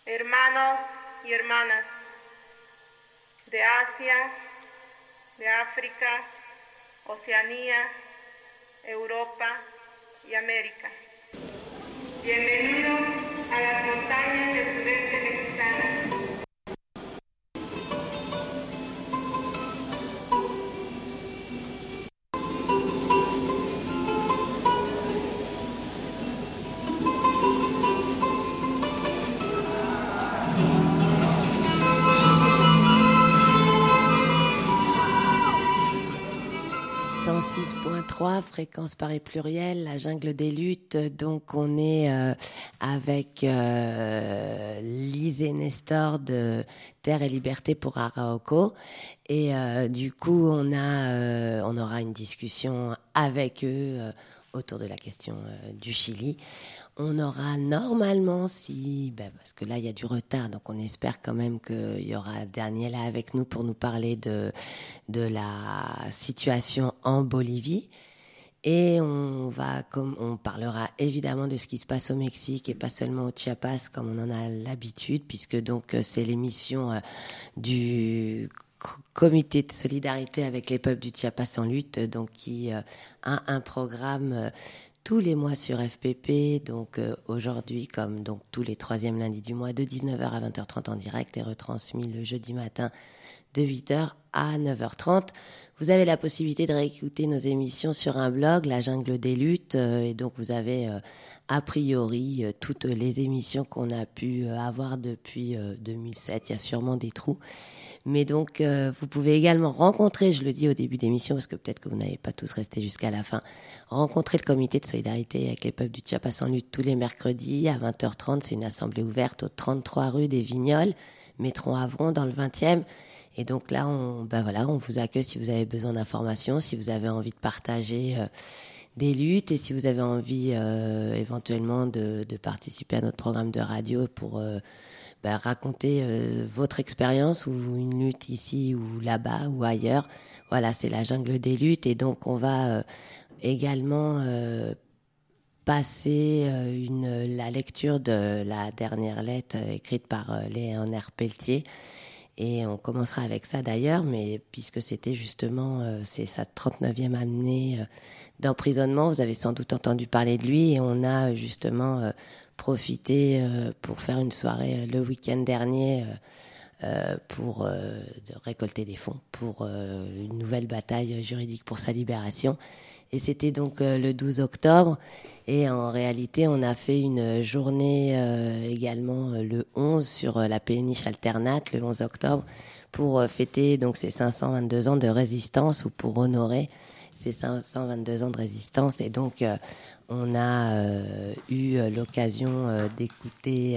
hermanos y hermanas de Asia, de África, Oceanía, Europa y América. Bienvenidos a las montañas del sudeste mexicano. Fréquence Paris Pluriel, la jungle des luttes. Donc on est avec Lise et Nestor de Terre et Liberté pour Arauco. Et du coup, on aura une discussion avec eux autour de la question du Chili. On aura normalement, parce que là il y a du retard, donc on espère quand même qu'il y aura Daniela avec nous pour nous parler de la situation en Bolivie. Et on parlera évidemment de ce qui se passe au Mexique et pas seulement au Chiapas comme on en a l'habitude, puisque donc c'est l'émission du comité de solidarité avec les peuples du Chiapas en lutte, donc qui a un programme tous les mois sur FPP, donc aujourd'hui comme donc tous les troisièmes lundis du mois de 19h à 20h30 en direct et retransmis le jeudi matin de 8h à 9h30. Vous avez la possibilité de réécouter nos émissions sur un blog, La Jungle des Luttes, et donc vous avez a priori toutes les émissions qu'on a pu avoir depuis 2007. Il y a sûrement des trous. Mais donc, vous pouvez également rencontrer, je le dis au début d'émission, parce que peut-être que vous n'avez pas tous resté jusqu'à la fin, rencontrer le comité de solidarité avec les peuples du Chiapas en lutte tous les mercredis à 20h30. C'est une assemblée ouverte au 33 rue des Vignoles, métro Avron dans le 20e. Et donc là, on vous accueille si vous avez besoin d'informations, si vous avez envie de partager des luttes et si vous avez envie éventuellement de participer à notre programme de radio pour raconter votre expérience ou une lutte ici ou là-bas ou ailleurs. Voilà, c'est la jungle des luttes. Et donc, on va également passer la lecture de la dernière lettre écrite par Léonard Pelletier. Et on commencera avec ça d'ailleurs, mais puisque c'était justement c'est sa 39e année d'emprisonnement, vous avez sans doute entendu parler de lui et on a justement profité pour faire une soirée le week-end dernier pour de récolter des fonds pour une nouvelle bataille juridique pour sa libération. Et c'était donc le 12 octobre. Et en réalité, on a fait une journée également le 11 sur la péniche alternate, le 11 octobre, pour fêter donc ces 522 ans de résistance ou pour honorer ces 522 ans de résistance. Et donc, on a eu l'occasion d'écouter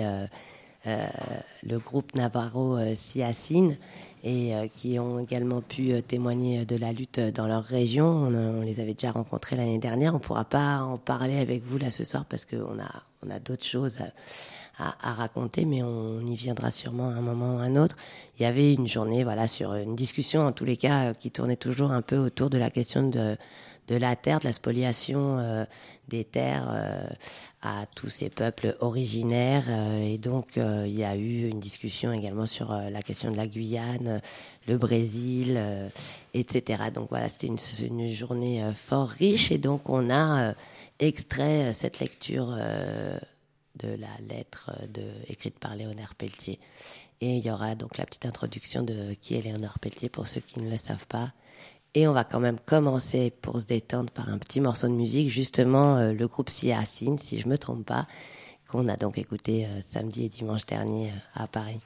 le groupe Navarro Siacine et qui ont également pu témoigner de la lutte dans leur région. On les avait déjà rencontrés l'année dernière. On ne pourra pas en parler avec vous là ce soir parce qu'on a d'autres choses à raconter, mais on y viendra sûrement à un moment ou à un autre. Il y avait une journée sur une discussion en tous les cas qui tournait toujours un peu autour de la question de la terre, de la spoliation des terres à tous ces peuples originaires. Et donc, il y a eu une discussion également sur la question de la Guyane, le Brésil, etc. Donc voilà, c'était une journée fort riche. Et donc, on a extrait cette lecture de la lettre écrite par Léonard Pelletier. Et il y aura donc la petite introduction de qui est Léonard Pelletier pour ceux qui ne le savent pas. Et on va quand même commencer pour se détendre par un petit morceau de musique, justement le groupe Siacine, si je me trompe pas, qu'on a donc écouté samedi et dimanche dernier à Paris.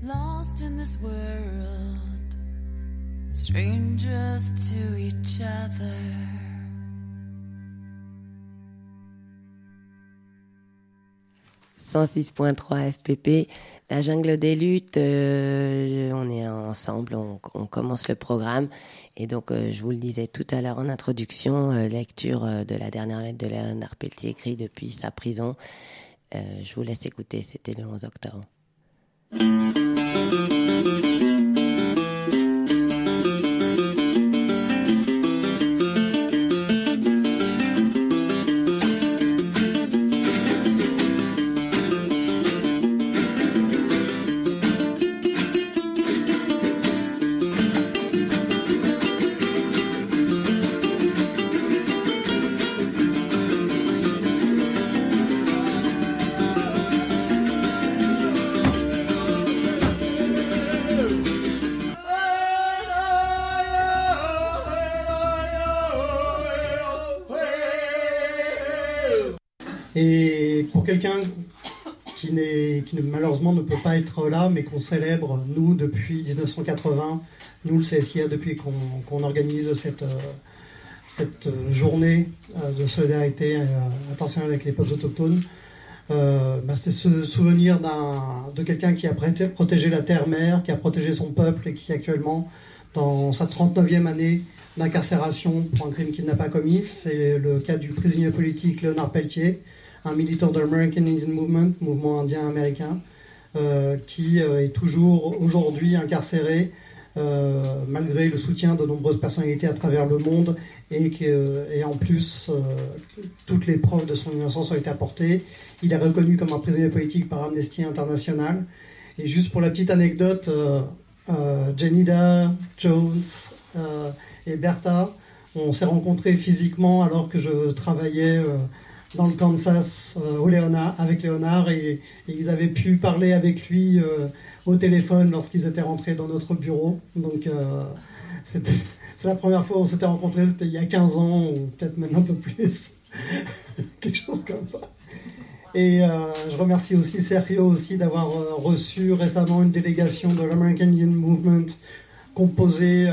Lost in this world, strangers to each other. 106.3 FPP, la jungle des luttes, on est ensemble, on commence le programme. Et donc, je vous le disais tout à l'heure en introduction, lecture de la dernière lettre de Léonard Peltier, écrite depuis sa prison. Je vous laisse écouter, c'était le 11 octobre. Et pour quelqu'un qui malheureusement ne peut pas être là, mais qu'on célèbre, nous, depuis 1980, nous, le CSIA, depuis qu'on organise cette journée de solidarité internationale avec les peuples autochtones, c'est se souvenir de quelqu'un qui a protégé la terre-mère, qui a protégé son peuple et qui actuellement, dans sa 39e année d'incarcération pour un crime qu'il n'a pas commis. C'est le cas du prisonnier politique Léonard Peltier, un militant de l'American Indian Movement, mouvement indien américain, qui est toujours aujourd'hui incarcéré malgré le soutien de nombreuses personnalités à travers le monde et en plus toutes les preuves de son innocence ont été apportées. Il est reconnu comme un prisonnier politique par Amnesty International. Et juste pour la petite anecdote, Janida, Jones et Bertha, on s'est rencontrés physiquement alors que je travaillais dans le Kansas avec Léonard et ils avaient pu parler avec lui au téléphone lorsqu'ils étaient rentrés dans notre bureau. Donc c'est la première fois où on s'était rencontrés, c'était il y a 15 ans ou peut-être même un peu plus. Quelque chose comme ça. Et je remercie aussi Sergio aussi d'avoir reçu récemment une délégation de l'American Indian Movement composée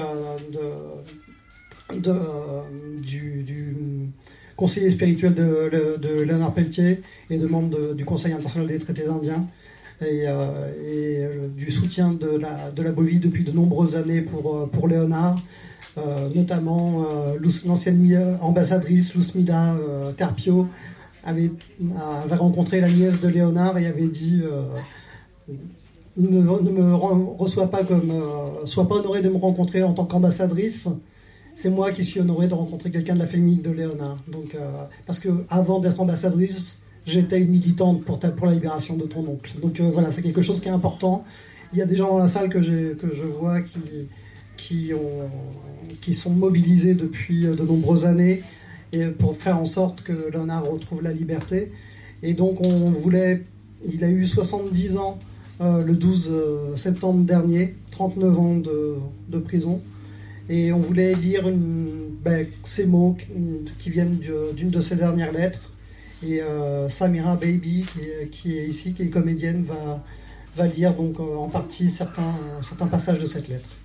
du conseiller spirituel de Léonard Peltier et de membres du Conseil international des traités indiens et du soutien de la Bolivie depuis de nombreuses années pour Léonard, notamment l'ancienne ambassadrice Luzmila Carpio avait rencontré la nièce de Léonard et avait dit ne me reçois pas sois pas honoré de me rencontrer en tant qu'ambassadrice. C'est moi qui suis honoré de rencontrer quelqu'un de la famille de Léonard. Donc, parce que avant d'être ambassadrice, j'étais une militante pour la libération de ton oncle. Donc voilà, c'est quelque chose qui est important. Il y a des gens dans la salle que je vois qui sont mobilisés depuis de nombreuses années et pour faire en sorte que Léonard retrouve la liberté. Et donc il a eu 70 ans le 12 septembre dernier, 39 ans de prison. Et on voulait lire ces mots qui viennent d'une de ses dernières lettres. Et Samira Baby, qui est ici, qui est comédienne, va lire donc en partie certains passages de cette lettre.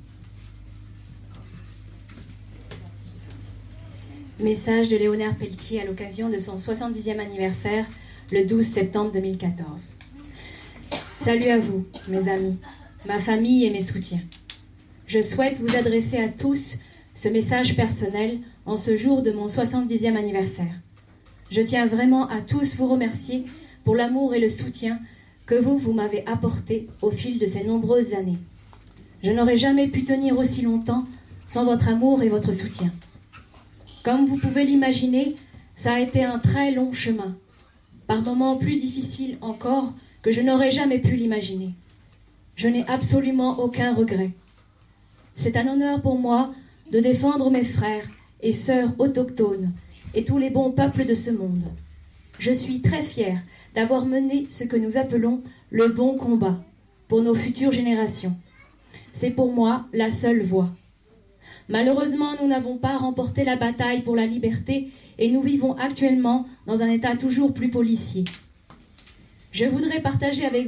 Message de Léonard Peltier à l'occasion de son 70e anniversaire, le 12 septembre 2014. Salut à vous, mes amis, ma famille et mes soutiens. Je souhaite vous adresser à tous ce message personnel en ce jour de mon 70e anniversaire. Je tiens vraiment à tous vous remercier pour l'amour et le soutien que vous m'avez apporté au fil de ces nombreuses années. Je n'aurais jamais pu tenir aussi longtemps sans votre amour et votre soutien. Comme vous pouvez l'imaginer, ça a été un très long chemin, par moments plus difficiles encore que je n'aurais jamais pu l'imaginer. Je n'ai absolument aucun regret. C'est un honneur pour moi de défendre mes frères et sœurs autochtones et tous les bons peuples de ce monde. Je suis très fière d'avoir mené ce que nous appelons le bon combat pour nos futures générations. C'est pour moi la seule voie. Malheureusement, nous n'avons pas remporté la bataille pour la liberté et nous vivons actuellement dans un état toujours plus policier. Je voudrais partager avec vous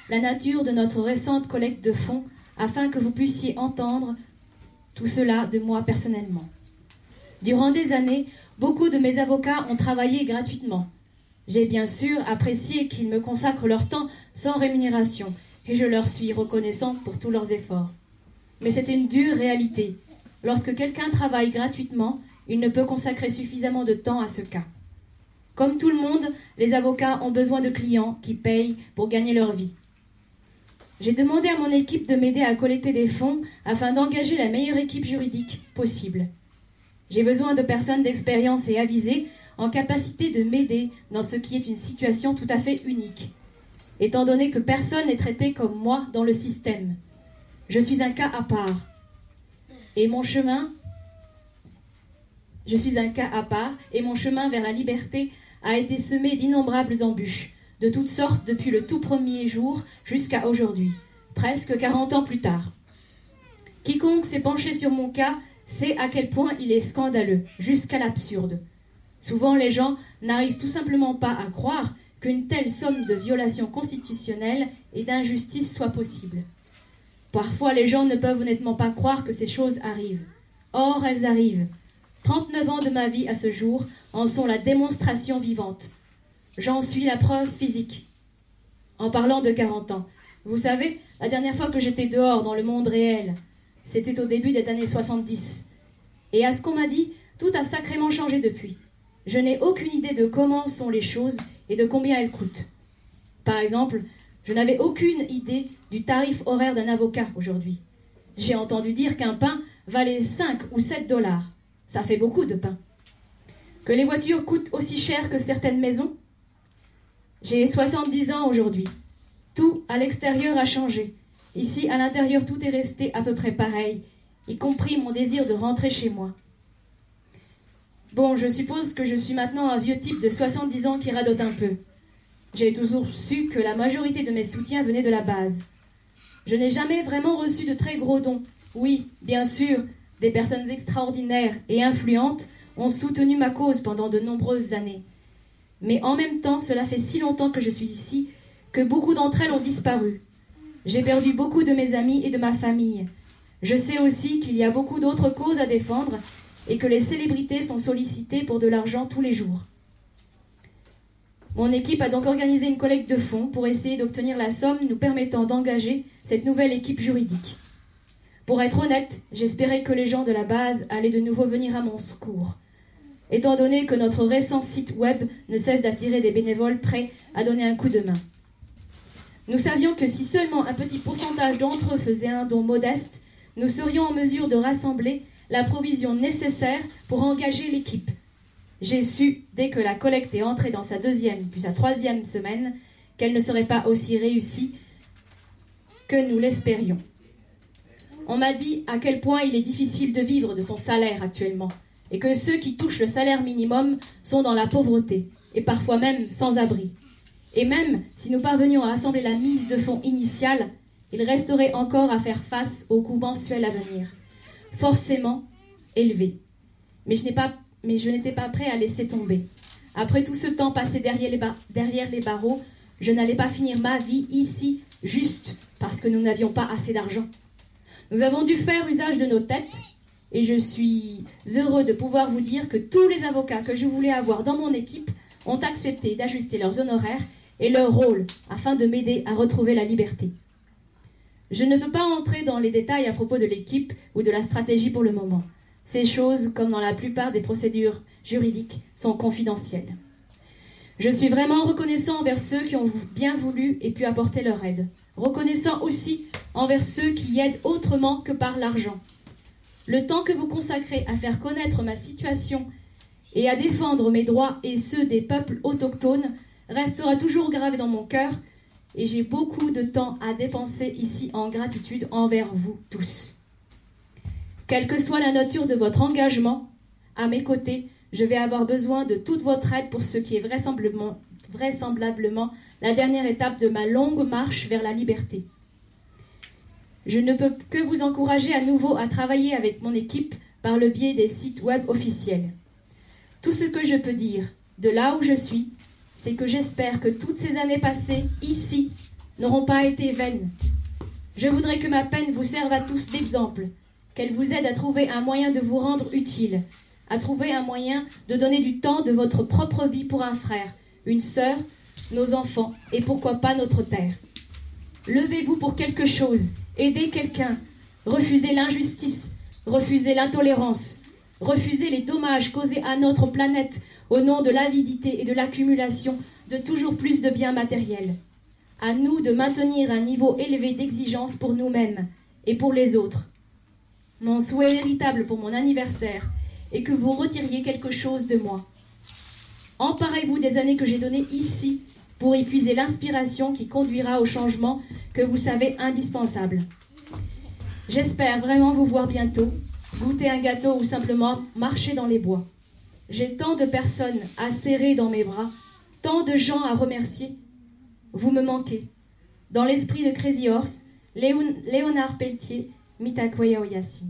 la nature de notre récente collecte de fonds afin que vous puissiez entendre tout cela de moi personnellement. Durant des années, beaucoup de mes avocats ont travaillé gratuitement. J'ai bien sûr apprécié qu'ils me consacrent leur temps sans rémunération et je leur suis reconnaissante pour tous leurs efforts. Mais c'est une dure réalité. Lorsque quelqu'un travaille gratuitement, il ne peut consacrer suffisamment de temps à ce cas. Comme tout le monde, les avocats ont besoin de clients qui payent pour gagner leur vie. J'ai demandé à mon équipe de m'aider à collecter des fonds afin d'engager la meilleure équipe juridique possible. J'ai besoin de personnes d'expérience et avisées en capacité de m'aider dans ce qui est une situation tout à fait unique, étant donné que personne n'est traité comme moi dans le système. Je suis un cas à part. Et mon chemin vers la liberté a été semé d'innombrables embûches, de toutes sortes depuis le tout premier jour jusqu'à aujourd'hui, presque 40 ans plus tard. Quiconque s'est penché sur mon cas sait à quel point il est scandaleux, jusqu'à l'absurde. Souvent, les gens n'arrivent tout simplement pas à croire qu'une telle somme de violations constitutionnelles et d'injustices soit possible. Parfois, les gens ne peuvent honnêtement pas croire que ces choses arrivent. Or, elles arrivent. 39 ans de ma vie à ce jour en sont la démonstration vivante. J'en suis la preuve physique. En parlant de 40 ans, vous savez, la dernière fois que j'étais dehors dans le monde réel, c'était au début des années 70. Et à ce qu'on m'a dit, tout a sacrément changé depuis. Je n'ai aucune idée de comment sont les choses et de combien elles coûtent. Par exemple, je n'avais aucune idée du tarif horaire d'un avocat aujourd'hui. J'ai entendu dire qu'un pain valait 5 ou 7 $. Ça fait beaucoup de pain. Que les voitures coûtent aussi cher que certaines maisons. J'ai 70 ans aujourd'hui. Tout à l'extérieur a changé. Ici, à l'intérieur, tout est resté à peu près pareil, y compris mon désir de rentrer chez moi. Bon, je suppose que je suis maintenant un vieux type de 70 ans qui radote un peu. J'ai toujours su que la majorité de mes soutiens venaient de la base. Je n'ai jamais vraiment reçu de très gros dons. Oui, bien sûr, des personnes extraordinaires et influentes ont soutenu ma cause pendant de nombreuses années. Mais en même temps, cela fait si longtemps que je suis ici que beaucoup d'entre elles ont disparu. J'ai perdu beaucoup de mes amis et de ma famille. Je sais aussi qu'il y a beaucoup d'autres causes à défendre et que les célébrités sont sollicitées pour de l'argent tous les jours. Mon équipe a donc organisé une collecte de fonds pour essayer d'obtenir la somme nous permettant d'engager cette nouvelle équipe juridique. Pour être honnête, j'espérais que les gens de la base allaient de nouveau venir à mon secours, étant donné que notre récent site web ne cesse d'attirer des bénévoles prêts à donner un coup de main. Nous savions que si seulement un petit pourcentage d'entre eux faisait un don modeste, nous serions en mesure de rassembler la provision nécessaire pour engager l'équipe. J'ai su, dès que la collecte est entrée dans sa 2e puis sa 3e semaine, qu'elle ne serait pas aussi réussie que nous l'espérions. On m'a dit à quel point il est difficile de vivre de son salaire actuellement, et que ceux qui touchent le salaire minimum sont dans la pauvreté, et parfois même sans abri. Et même si nous parvenions à rassembler la mise de fonds initiale, il resterait encore à faire face aux coûts mensuels à venir, forcément élevés. Mais je n'étais pas prêt à laisser tomber. Après tout ce temps passé derrière les barreaux, je n'allais pas finir ma vie ici juste parce que nous n'avions pas assez d'argent. Nous avons dû faire usage de nos têtes et je suis heureux de pouvoir vous dire que tous les avocats que je voulais avoir dans mon équipe ont accepté d'ajuster leurs honoraires et leur rôle afin de m'aider à retrouver la liberté. Je ne peux pas entrer dans les détails à propos de l'équipe ou de la stratégie pour le moment. Ces choses, comme dans la plupart des procédures juridiques, sont confidentielles. Je suis vraiment reconnaissant envers ceux qui ont bien voulu et pu apporter leur aide. Reconnaissant aussi envers ceux qui aident autrement que par l'argent. Le temps que vous consacrez à faire connaître ma situation et à défendre mes droits et ceux des peuples autochtones restera toujours gravé dans mon cœur et j'ai beaucoup de temps à dépenser ici en gratitude envers vous tous. Quelle que soit la nature de votre engagement, à mes côtés, je vais avoir besoin de toute votre aide pour ce qui est vraisemblablement la dernière étape de ma longue marche vers la liberté. Je ne peux que vous encourager à nouveau à travailler avec mon équipe par le biais des sites web officiels. Tout ce que je peux dire, de là où je suis, c'est que j'espère que toutes ces années passées, ici, n'auront pas été vaines. Je voudrais que ma peine vous serve à tous d'exemple, qu'elle vous aide à trouver un moyen de vous rendre utile, à trouver un moyen de donner du temps de votre propre vie pour un frère, une sœur, nos enfants et pourquoi pas notre terre. Levez-vous pour quelque chose, aidez quelqu'un, refusez l'injustice, refusez l'intolérance, refusez les dommages causés à notre planète au nom de l'avidité et de l'accumulation de toujours plus de biens matériels. À nous de maintenir un niveau élevé d'exigence pour nous-mêmes et pour les autres. Mon souhait véritable pour mon anniversaire est que vous retiriez quelque chose de moi. Emparez-vous des années que j'ai données ici pour y puiser l'inspiration qui conduira au changement que vous savez indispensable. J'espère vraiment vous voir bientôt, goûter un gâteau ou simplement marcher dans les bois. J'ai tant de personnes à serrer dans mes bras, tant de gens à remercier. Vous me manquez. Dans l'esprit de Crazy Horse, Léonard Pelletier, Mitakoya Oyasi.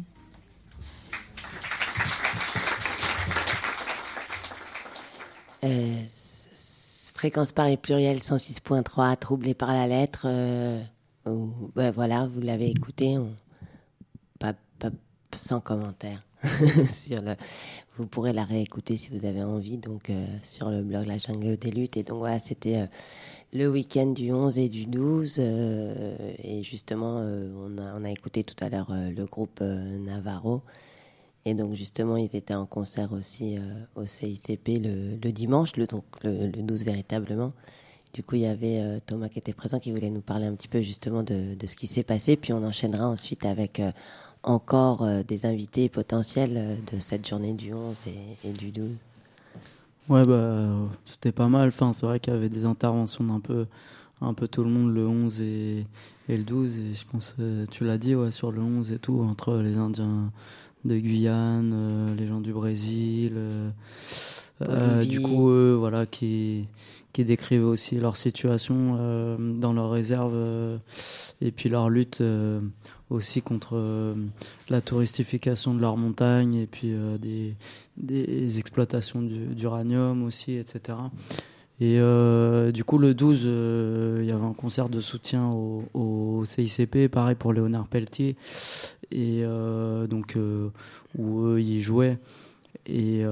Fréquence Paris pluriel 106.3, troublé par la lettre. Voilà, vous l'avez écouté, pas sans commentaire. Vous pourrez la réécouter si vous avez envie, donc sur le blog La Jungle des Luttes. Et donc voilà, c'était le week-end du 11 et du 12. Et justement, on a écouté tout à l'heure le groupe Navarro. Et donc justement, ils étaient en concert aussi au CICP le dimanche, le 12 véritablement. Du coup, il y avait Thomas qui était présent, qui voulait nous parler un petit peu justement de ce qui s'est passé. Puis on enchaînera ensuite avec encore des invités potentiels de cette journée du 11 et du 12. Ouais, c'était pas mal. Enfin, c'est vrai qu'il y avait des interventions d'un peu tout le monde le 11 et le 12. Et je pense, tu l'as dit, ouais, sur le 11 et tout, entre les Indiens de Guyane, les gens du Brésil, du coup voilà, qui décrivent aussi leur situation dans leur réserve et puis leur lutte aussi contre la touristification de leur montagne et puis des exploitations d'uranium aussi, etc. Et du coup, le 12, il y avait un concert de soutien au CICP, pareil pour Léonard Pelletier, et donc où eux, ils jouaient. Et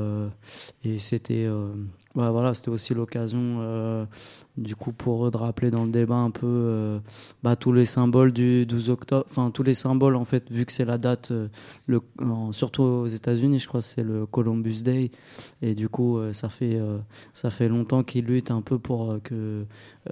c'était voilà, c'était aussi l'occasion du coup pour eux de rappeler dans le débat un peu tous les symboles du 12 octobre, enfin tous les symboles en fait, vu que c'est la date surtout aux États-Unis, je crois que c'est le Columbus Day, et du coup ça fait longtemps qu'ils luttent un peu pour que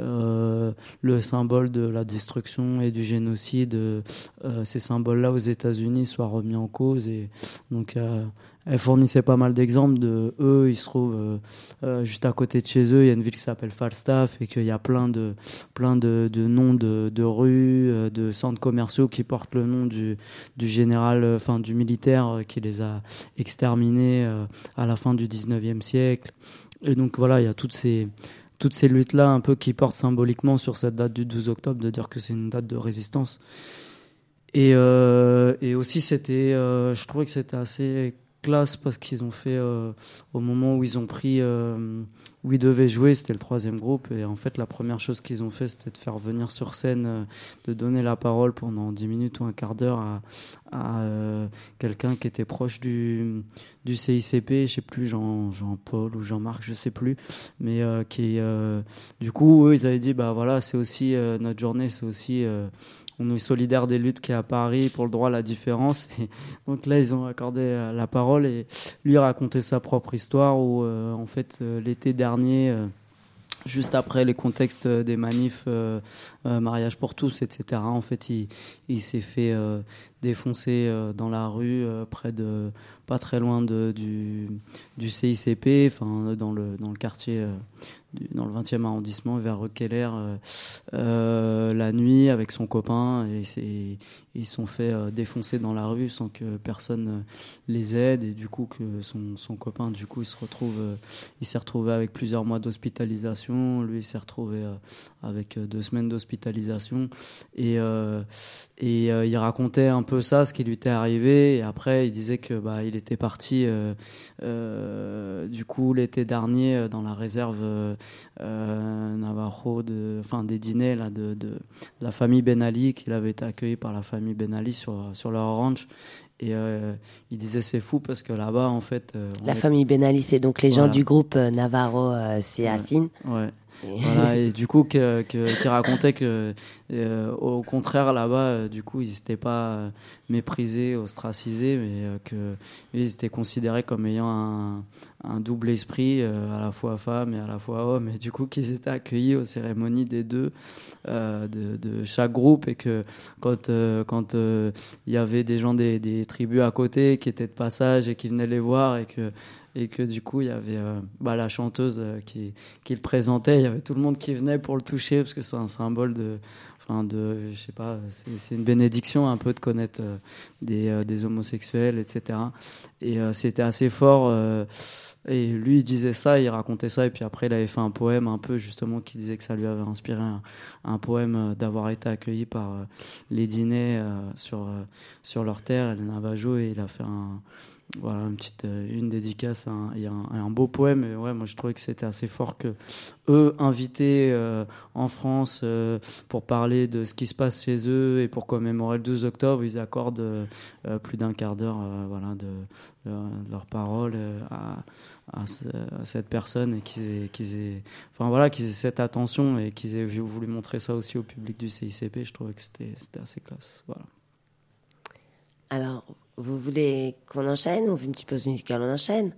le symbole de la destruction et du génocide, ces symboles-là aux États-Unis soient remis en cause. Et donc elle fournissait pas mal d'exemples de eux. Ils se trouvent juste à côté de chez eux. Il y a une ville qui s'appelle Falstaff et qu'il y a plein de noms de rues, de centres commerciaux qui portent le nom du général, enfin du militaire qui les a exterminés à la fin du 19e siècle. Et donc voilà, il y a toutes ces luttes-là un peu qui portent symboliquement sur cette date du 12 octobre, de dire que c'est une date de résistance. Et aussi, je trouvais que c'était assez classe parce qu'ils ont fait au moment où ils ont pris où ils devaient jouer, c'était le 3e groupe, et en fait la première chose qu'ils ont fait, c'était de faire venir sur scène, de donner la parole pendant 10 minutes ou un quart d'heure à quelqu'un qui était proche du CICP, je sais plus, Jean-Paul ou Jean-Marc, je sais plus, mais qui du coup eux ils avaient dit voilà, c'est aussi notre journée, c'est aussi on est solidaire des luttes qu'il y a à Paris pour le droit à la différence. Et donc là, ils ont accordé la parole et lui racontait sa propre histoire où, en fait, l'été dernier, juste après les contextes des manifs, mariage pour tous, etc., en fait, il s'est fait défoncer dans la rue, pas très loin du CICP, enfin, dans le quartier... dans le 20e arrondissement, vers Requeller, la nuit avec son copain, et ils sont fait défoncer dans la rue sans que personne les aide, et du coup que son copain, du coup, il s'est retrouvé avec plusieurs mois d'hospitalisation, lui il s'est retrouvé avec 2 semaines d'hospitalisation, et Et il racontait un peu ça, ce qui lui était arrivé. Et après, il disait que il était parti du coup l'été dernier dans la réserve Navajo, des dîners là de la famille Ben Ali, qu'il avait été accueilli par la famille Ben Ali sur leur ranch. Et il disait c'est fou parce que là-bas en fait la famille Ben Ali, c'est donc les gens du groupe Navarro Siasin. Ouais. Voilà, et du coup qui racontait que au contraire là-bas du coup ils n'étaient pas méprisés, ostracisés, mais que ils étaient considérés comme ayant un double esprit, à la fois femme et à la fois homme, et du coup qu'ils étaient accueillis aux cérémonies des deux de chaque groupe, et que quand il y avait des gens des tribus à côté qui étaient de passage et qui venaient les voir, et que du coup il y avait la chanteuse qui le présentait, il y avait tout le monde qui venait pour le toucher parce que c'est un symbole de je sais pas, c'est une bénédiction un peu de connaître des homosexuels, etc. Et c'était assez fort, et lui il disait ça, il racontait ça, et puis après il avait fait un poème un peu justement qui disait que ça lui avait inspiré un poème d'avoir été accueilli par les Dinés sur leur terre, les Navajo, et il a fait une dédicace, il y a un beau poème. Et ouais, moi je trouvais que c'était assez fort que eux, invités en France pour parler de ce qui se passe chez eux et pour commémorer le 12 octobre, ils accordent plus d'un quart d'heure de leur parole à cette personne, et qu'ils aient cette attention, et qu'ils aient voulu montrer ça aussi au public du CICP. Je trouvais que c'était assez classe. Voilà. Alors, vous voulez qu'on enchaîne? On fait une petite pause musicale, on enchaîne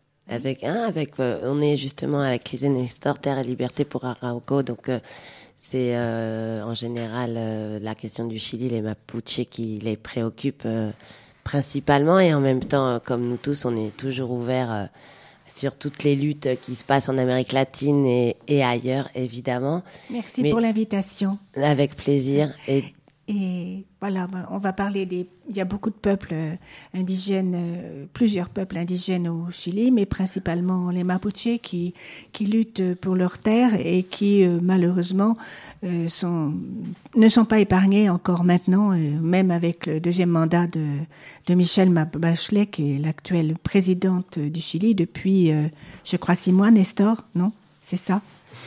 on est justement avec Lise Nestor, Terre et Liberté pour Arauco. Donc c'est en général la question du Chili, les Mapuches qui les préoccupent principalement, et en même temps, comme nous tous, on est toujours ouverts sur toutes les luttes qui se passent en Amérique latine et ailleurs, évidemment. Merci pour l'invitation. Avec plaisir. Et voilà, on va parler il y a beaucoup de peuples indigènes, plusieurs peuples indigènes au Chili, mais principalement les Mapuches qui luttent pour leurs terres et qui malheureusement ne sont pas épargnés encore maintenant, même avec le deuxième mandat de Michelle Bachelet, qui est l'actuelle présidente du Chili depuis, je crois, 6 mois, Nestor, non? C'est ça?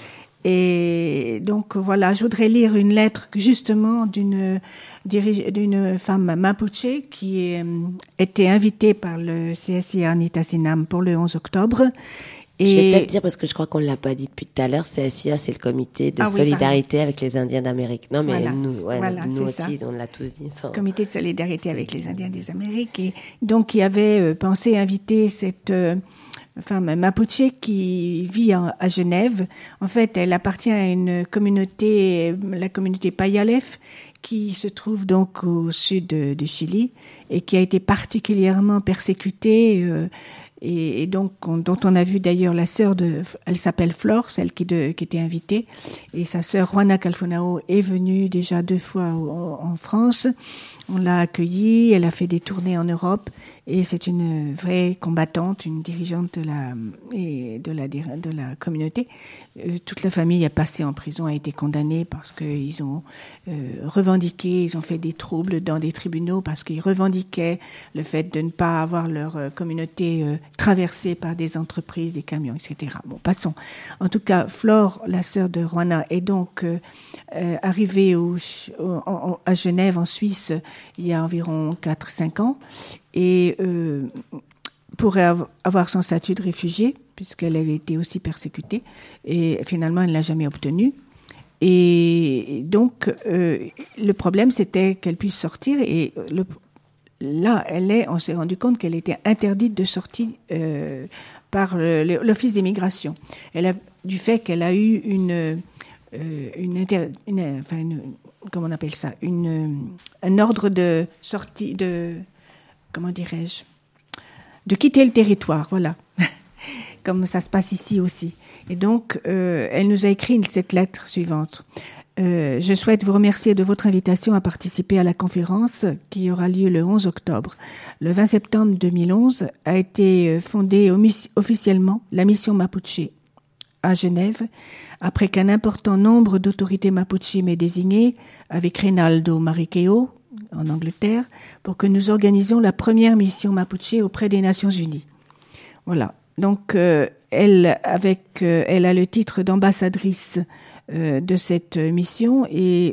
Et donc voilà, je voudrais lire une lettre justement d'une femme mapuche qui était invitée par le CSIA Nitasinam pour le 11 octobre. Et je vais peut-être dire, parce que je crois qu'on ne l'a pas dit depuis tout à l'heure, CSIA, c'est le comité de solidarité avec les Indiens d'Amérique. Non, mais voilà, nous aussi, on l'a tous dit. Comité de solidarité avec les Indiens des Amériques. Et donc, il avait pensé inviter cette femme mapuche qui vit à Genève. En fait, elle appartient à une communauté, la communauté Payalef, qui se trouve donc au sud du Chili et qui a été particulièrement persécutée, et donc dont on a vu d'ailleurs la sœur elle s'appelle Flore, celle qui était invitée, et sa sœur Juana Calfonao est venue déjà 2 fois en France. On l'a accueillie, elle a fait des tournées en Europe, et c'est une vraie combattante, une dirigeante de la communauté. Toute la famille a passé en prison, a été condamnée parce qu'ils ont revendiqué, ils ont fait des troubles dans des tribunaux parce qu'ils revendiquaient le fait de ne pas avoir leur communauté traversée par des entreprises, des camions, etc. Bon, passons. En tout cas, Flore, la sœur de Juana, est donc arrivée à Genève, en Suisse, il y a environ 4-5 ans, et pourrait avoir son statut de réfugiée, puisqu'elle avait été aussi persécutée, et finalement elle ne l'a jamais obtenu. Et donc le problème, c'était qu'elle puisse sortir, et là on s'est rendu compte qu'elle était interdite de sortie par l'Office d'immigration. Du fait qu'elle a eu comment on appelle ça, un ordre de sortie, comment dirais-je, de quitter le territoire, voilà, comme ça se passe ici aussi. Et donc, elle nous a écrit cette lettre suivante. Je souhaite vous remercier de votre invitation à participer à la conférence qui aura lieu le 11 octobre. Le 20 septembre 2011 a été fondée officiellement la mission Mapuche à Genève, après qu'un important nombre d'autorités mapuches m'aient désigné, avec Reinaldo Mariqueo, en Angleterre, pour que nous organisions la première mission Mapuche auprès des Nations Unies. Voilà. Donc, elle a le titre d'ambassadrice de cette mission et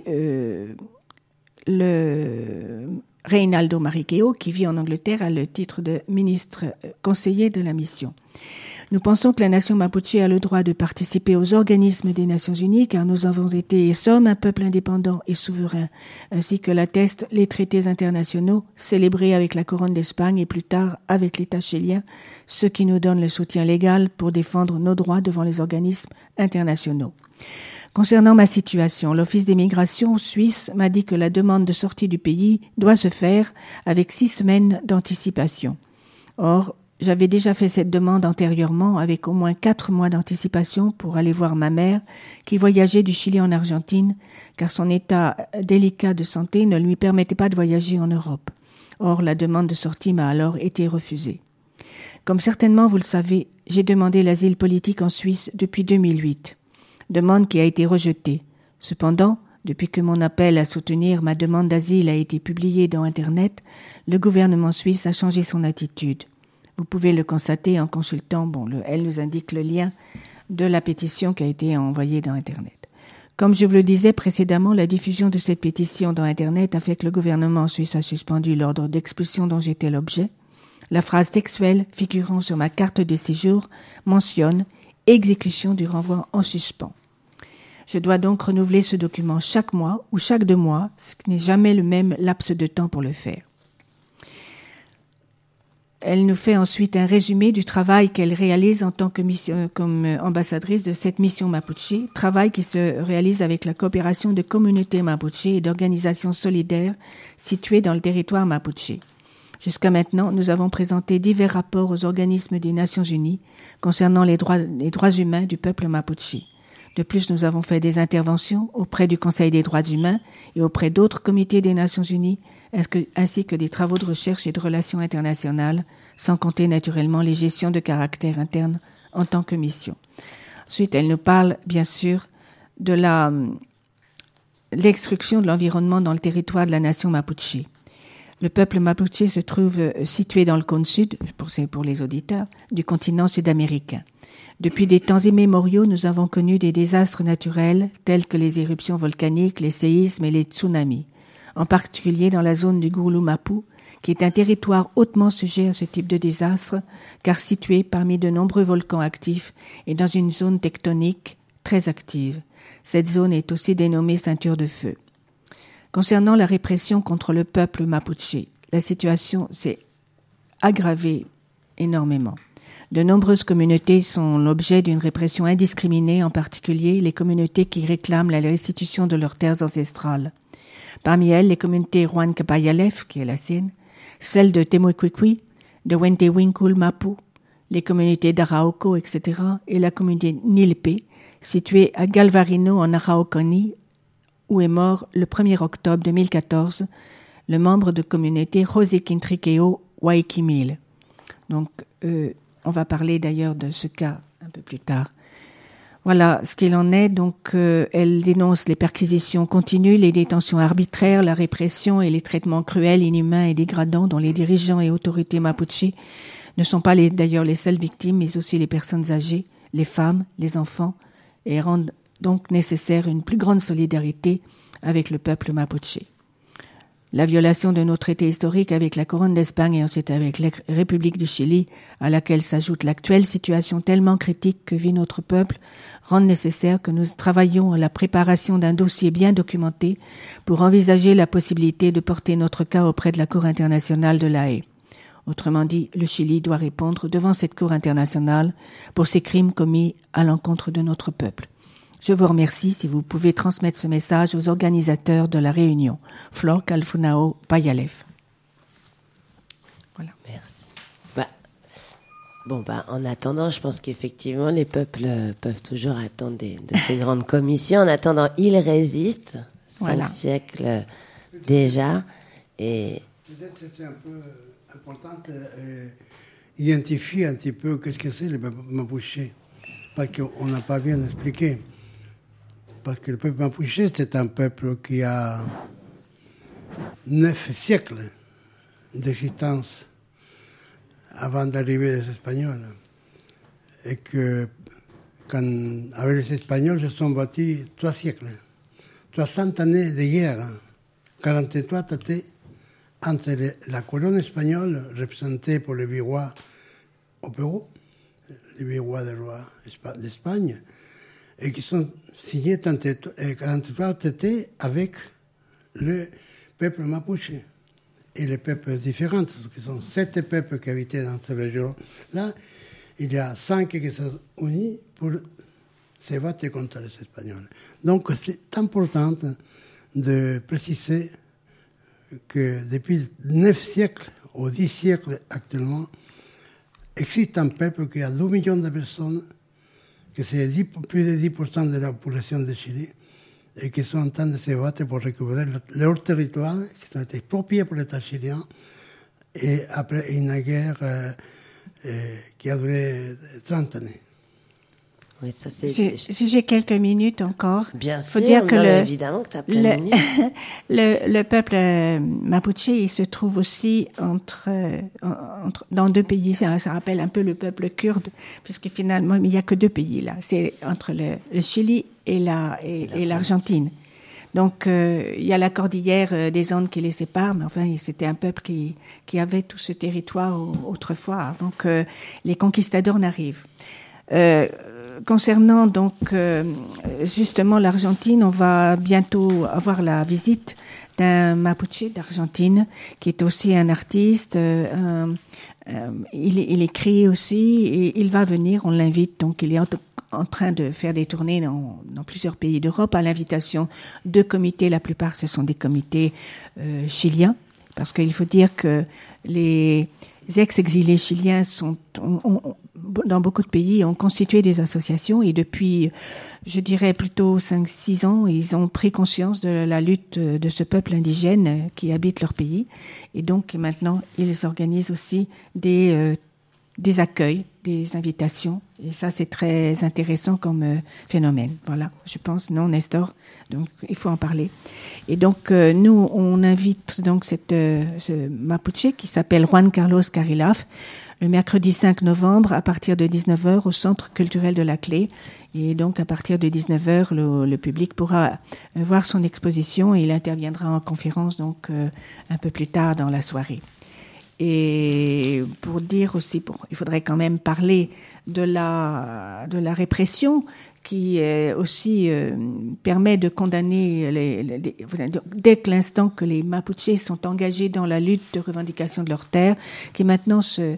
le Reinaldo Mariqueo, qui vit en Angleterre, a le titre de ministre conseiller de la mission. Nous pensons que la nation Mapuche a le droit de participer aux organismes des Nations Unies, car nous avons été et sommes un peuple indépendant et souverain, ainsi que l'attestent les traités internationaux célébrés avec la couronne d'Espagne et plus tard avec l'État chilien, ce qui nous donne le soutien légal pour défendre nos droits devant les organismes internationaux. Concernant ma situation, l'Office des migrations suisse m'a dit que la demande de sortie du pays doit se faire avec 6 semaines d'anticipation. Or, j'avais déjà fait cette demande antérieurement avec au moins 4 mois d'anticipation pour aller voir ma mère qui voyageait du Chili en Argentine car son état délicat de santé ne lui permettait pas de voyager en Europe. Or, la demande de sortie m'a alors été refusée. Comme certainement vous le savez, j'ai demandé l'asile politique en Suisse depuis 2008. Demande qui a été rejetée. Cependant, depuis que mon appel à soutenir ma demande d'asile a été publié dans Internet, le gouvernement suisse a changé son attitude. Vous pouvez le constater en consultant, elle nous indique le lien de la pétition qui a été envoyée dans Internet. Comme je vous le disais précédemment, la diffusion de cette pétition dans Internet a fait que le gouvernement suisse a suspendu l'ordre d'expulsion dont j'étais l'objet. La phrase textuelle figurant sur ma carte de séjour mentionne « exécution du renvoi en suspens ». Je dois donc renouveler ce document chaque mois ou chaque 2 mois, ce qui n'est jamais le même laps de temps pour le faire. Elle nous fait ensuite un résumé du travail qu'elle réalise en tant que comme ambassadrice de cette mission Mapuche, travail qui se réalise avec la coopération de communautés Mapuche et d'organisations solidaires situées dans le territoire Mapuche. Jusqu'à maintenant, nous avons présenté divers rapports aux organismes des Nations Unies concernant les droits humains du peuple Mapuche. De plus, nous avons fait des interventions auprès du Conseil des droits humains et auprès d'autres comités des Nations Unies, ainsi que des travaux de recherche et de relations internationales, sans compter naturellement les gestions de caractère interne en tant que mission. Ensuite, elle nous parle, bien sûr, de l'extraction de l'environnement dans le territoire de la nation Mapuche. Le peuple Mapuche se trouve situé dans le cône sud, pour les auditeurs, du continent sud-américain. Depuis des temps immémoriaux, nous avons connu des désastres naturels tels que les éruptions volcaniques, les séismes et les tsunamis, en particulier dans la zone du Gouloumapu, qui est un territoire hautement sujet à ce type de désastre, car situé parmi de nombreux volcans actifs et dans une zone tectonique très active. Cette zone est aussi dénommée ceinture de feu. Concernant la répression contre le peuple Mapuche, la situation s'est aggravée énormément. De nombreuses communautés sont l'objet d'une répression indiscriminée, en particulier les communautés qui réclament la restitution de leurs terres ancestrales. Parmi elles, les communautés Huancapayalef, qui est la sienne, celles de Temucuicui, de Huentehuincul Mapu, les communautés d'Arauco, etc., et la communauté Nilpe, située à Galvarino en Araucanie, où est mort le 1er octobre 2014 le membre de communauté José Quintriqueo Waikimil. Donc, on va parler d'ailleurs de ce cas un peu plus tard. Voilà ce qu'il en est. Donc, elle dénonce les perquisitions continues, les détentions arbitraires, la répression et les traitements cruels, inhumains et dégradants dont les dirigeants et autorités mapuche ne sont pas d'ailleurs les seules victimes, mais aussi les personnes âgées, les femmes, les enfants, et rendent donc nécessaire une plus grande solidarité avec le peuple mapuche. La violation de nos traités historiques avec la couronne d'Espagne et ensuite avec la République du Chili, à laquelle s'ajoute l'actuelle situation tellement critique que vit notre peuple, rendent nécessaire que nous travaillions à la préparation d'un dossier bien documenté pour envisager la possibilité de porter notre cas auprès de la Cour internationale de La Haye. Autrement dit, le Chili doit répondre devant cette Cour internationale pour ces crimes commis à l'encontre de notre peuple. Je vous remercie si vous pouvez transmettre ce message aux organisateurs de la réunion. Flor Calfunao Payalef. Voilà. Merci. En attendant, je pense qu'effectivement, les peuples peuvent toujours attendre de ces grandes commissions. En attendant, ils résistent 5 siècles déjà. Et peut-être que c'est un peu important d'identifier un petit peu qu'est-ce que c'est le peuple mapuche. Parce qu'on n'a pas bien expliqué. Parce que le peuple mapuche, c'est un peuple qui a 9 siècles d'existence avant d'arriver des Espagnols. Et que, avec les Espagnols, se sont battus 3 siècles. 300 années de guerre. 43 traités entre la couronne espagnole, représentée par les virois au Pérou, les virois des rois d'Espagne, et qui sont signés 43 traités avec le peuple mapuche et les peuples différents, qui sont 7 peuples qui habitaient dans cette région-là. Il y a 5 qui sont unis pour se battre contre les Espagnols. Donc c'est important de préciser que depuis 9 siècles ou 10 siècles actuellement, existe un peuple qui a 2 millions de personnes, que c'est plus de 10% de la population de Chili, et qui sont en train de se battre pour récupérer leur territoire, qui ont été expropriés par l'État chilien, et après une guerre qui a duré 30 années. Oui, ça c'est... Si j'ai quelques minutes encore, Bien faut sûr, dire que évidemment que tu as plein de minutes. le peuple mapuche, il se trouve aussi dans 2 pays. Ça rappelle un peu le peuple kurde, puisque finalement, il n'y a que 2 pays là. C'est entre le Chili et l'Argentine. Donc, il y a la cordillère des Andes qui les sépare, mais enfin, c'était un peuple qui avait tout ce territoire autrefois, avant que les conquistadors n'arrivent. Concernant donc justement l'Argentine, on va bientôt avoir la visite d'un Mapuche d'Argentine qui est aussi un artiste. Il écrit aussi et il va venir. On l'invite. Donc il est en train de faire des tournées dans plusieurs pays d'Europe à l'invitation de comités. La plupart ce sont des comités chiliens, parce qu'il faut dire que les ex-exilés chiliens dans beaucoup de pays, ont constitué des associations et depuis, je dirais plutôt 5-6 ans, ils ont pris conscience de la lutte de ce peuple indigène qui habite leur pays. Et donc maintenant, ils organisent aussi des accueils, des invitations. Et ça, c'est très intéressant comme phénomène. Voilà, je pense, non, Nestor? Donc, il faut en parler. Et donc, nous, on invite donc ce Mapuche qui s'appelle Juan Carlos Carilaf, le mercredi 5 novembre à partir de 19h au Centre culturel de la Clé. Et donc, à partir de 19h, le public pourra voir son exposition et il interviendra en conférence donc un peu plus tard dans la soirée. Et pour dire aussi, il faudrait quand même parler de la répression qui aussi permet de condamner dès que l'instant que les Mapuches sont engagés dans la lutte de revendication de leurs terres, qui maintenant se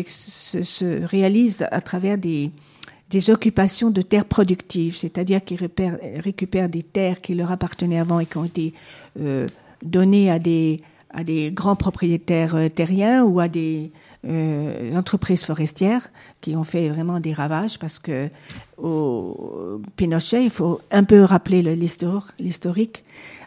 réalise à travers des occupations de terres productives, c'est-à-dire qu'ils récupèrent des terres qui leur appartenaient avant et qui ont été données à des grands propriétaires terriens ou à des entreprises forestières qui ont fait vraiment des ravages, parce que au Pinochet, il faut un peu rappeler l'historique.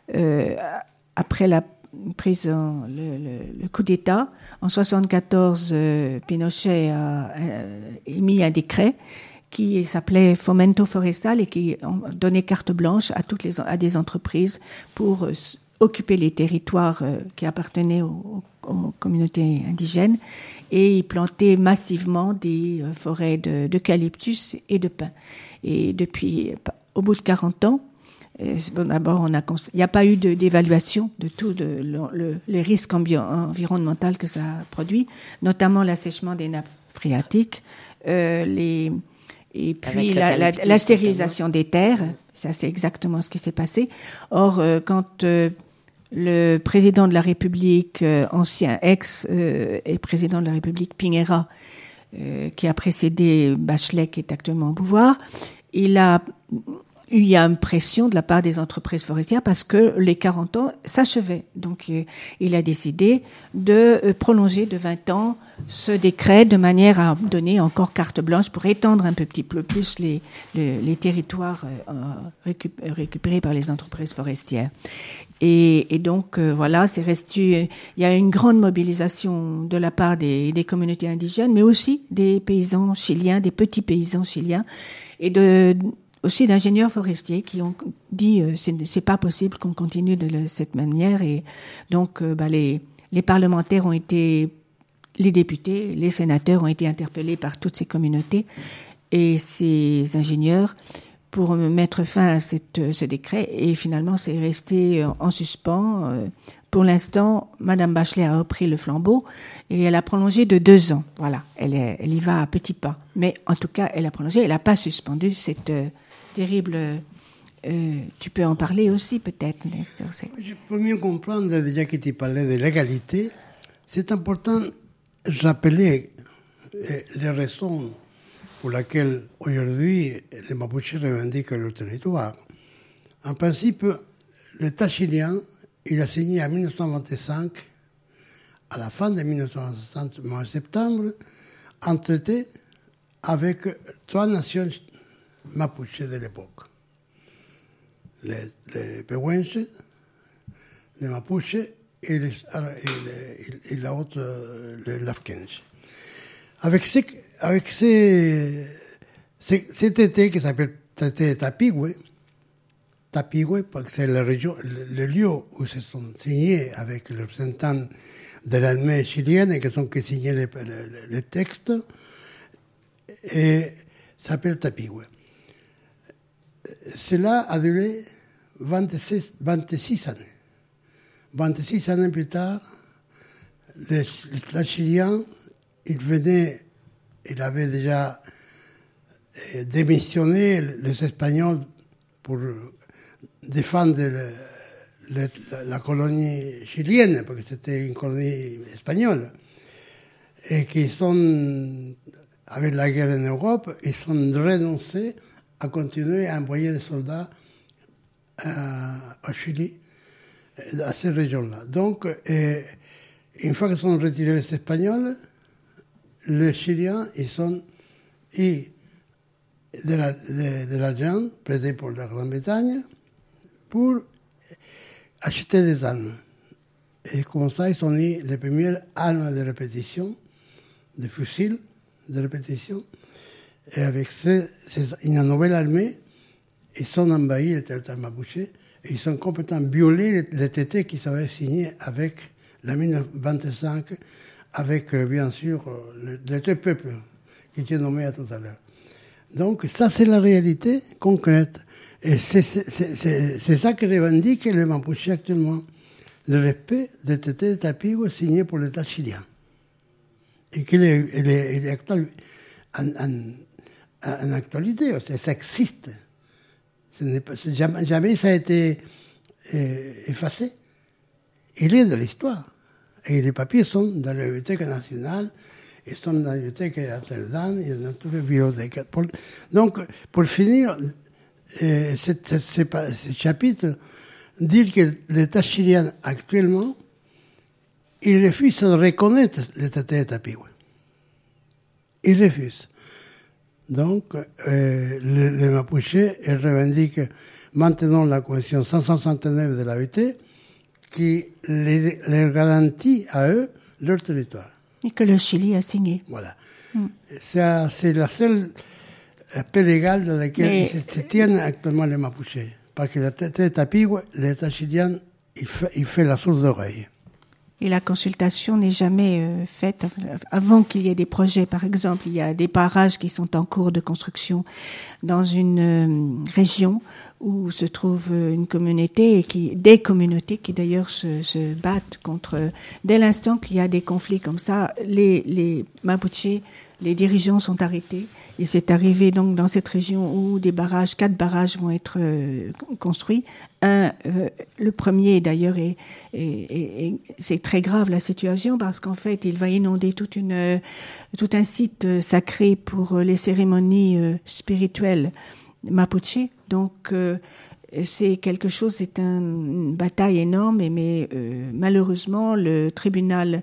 Après la prise le coup d'État en 1974, Pinochet a émis un décret qui s'appelait Fomento Forestal et qui donnait carte blanche à des entreprises pour occuper les territoires qui appartenaient aux communautés indigènes et y planter massivement des forêts d'eucalyptus et de pins. Et depuis, au bout de 40 ans, d'abord, il n'y a pas eu d'évaluation de tout les risques environnementaux que ça produit, notamment l'assèchement des nappes phréatiques, et puis la stérilisation des terres. Ça, c'est exactement ce qui s'est passé. Or, quand le président de la République, ancien et président de la République, Piñera, qui a précédé Bachelet, qui est actuellement au pouvoir, il y a une pression de la part des entreprises forestières parce que les 40 ans s'achevaient. Donc, il a décidé de prolonger de 20 ans ce décret de manière à donner encore carte blanche pour étendre un petit peu plus les territoires récupérés par les entreprises forestières. Et donc, voilà, il y a une grande mobilisation de la part des communautés indigènes, mais aussi des paysans chiliens, des petits paysans chiliens, et aussi d'ingénieurs forestiers qui ont dit c'est pas possible qu'on continue de cette manière. Et donc les parlementaires ont été, les députés, les sénateurs ont été interpellés par toutes ces communautés et ces ingénieurs pour mettre fin à ce décret. Et finalement, c'est resté en suspens. Pour l'instant, Madame Bachelet a repris le flambeau et elle a prolongé de 2 ans. Voilà, elle y va à petits pas. Mais en tout cas, elle a prolongé, elle n'a pas suspendu cette terrible... tu peux en parler aussi peut-être, Nestor. Pour mieux comprendre, déjà que tu parlais de l'égalité, c'est important de rappeler les raisons pour lesquelles aujourd'hui les Mapuches revendiquent leur territoire. En principe, l'État chilien, il a signé en 1925, à la fin de 1960, en septembre, un traité avec 3 nations mapuches de l'époque. Les Pehuenches, les Mapuches et l'autre, les Lafkenches. Avec cet traité qui s'appelle traité de Tapigüe, parce que c'est la région, le lieu où se sont signés avec les représentants de l'armée chilienne et qui signaient les textes, et s'appelle Tapigüe. Cela a duré 26 années. 26 années plus tard, les Chiliens, il avait déjà démissionné les Espagnols pour défendre la colonie chilienne, parce que c'était une colonie espagnole, et qui sont, avec la guerre en Europe, ils sont renoncés à continuer à envoyer des soldats au Chili, à ces régions-là. Donc, une fois qu'ils sont retirés les Espagnols, les Chiliens, ils ont eu de l'argent prêté par la Grande-Bretagne pour acheter des armes. Et comme ça, ils ont eu les premières armes de répétition, des fusils de répétition. Et avec une nouvelle armée, ils ont envahi le territoire mapuche et ils ont complètement violé les traités qu'ils avaient signés avec la 1925, avec bien sûr les 2 peuples que j'ai nommés tout à l'heure. Donc ça, c'est la réalité concrète. Et c'est ça que revendique le Mapuche actuellement, le respect des traités de Tapigüe signés pour l'État chilien. Et qu'il est actuel en actualité, ça existe. Jamais ça a été effacé. Il est de l'histoire. Et les papiers sont dans la Bibliothèque nationale, ils sont dans la Bibliothèque d'Amsterdam, et dans toutes les bibliothèques. Donc, pour finir, ce chapitre, dire que l'État chilien actuellement, il refuse de reconnaître le traité de Tapigüe. Il refuse. Donc, les Mapuches revendiquent maintenant la Convention 169 de l'OIT qui les garantit à eux leur territoire. Et que le Chili a signé. Voilà. C'est la seule paix légale dans laquelle se tiennent actuellement les Mapuches. Parce que le traité de Tapigüe, l'État chilien, il fait la source d'oreille. Et la consultation n'est jamais faite avant qu'il y ait des projets. Par exemple, il y a des barrages qui sont en cours de construction dans une région où se trouve une communauté et des communautés qui d'ailleurs se battent contre. Dès l'instant qu'il y a des conflits comme ça, les Mapuches, les dirigeants sont arrêtés. Et c'est arrivé donc dans cette région où 4 barrages vont être construits. Le premier d'ailleurs c'est très grave la situation parce qu'en fait il va inonder tout un site sacré pour les cérémonies spirituelles mapuche. Donc c'est quelque chose, c'est une bataille énorme, mais malheureusement le tribunal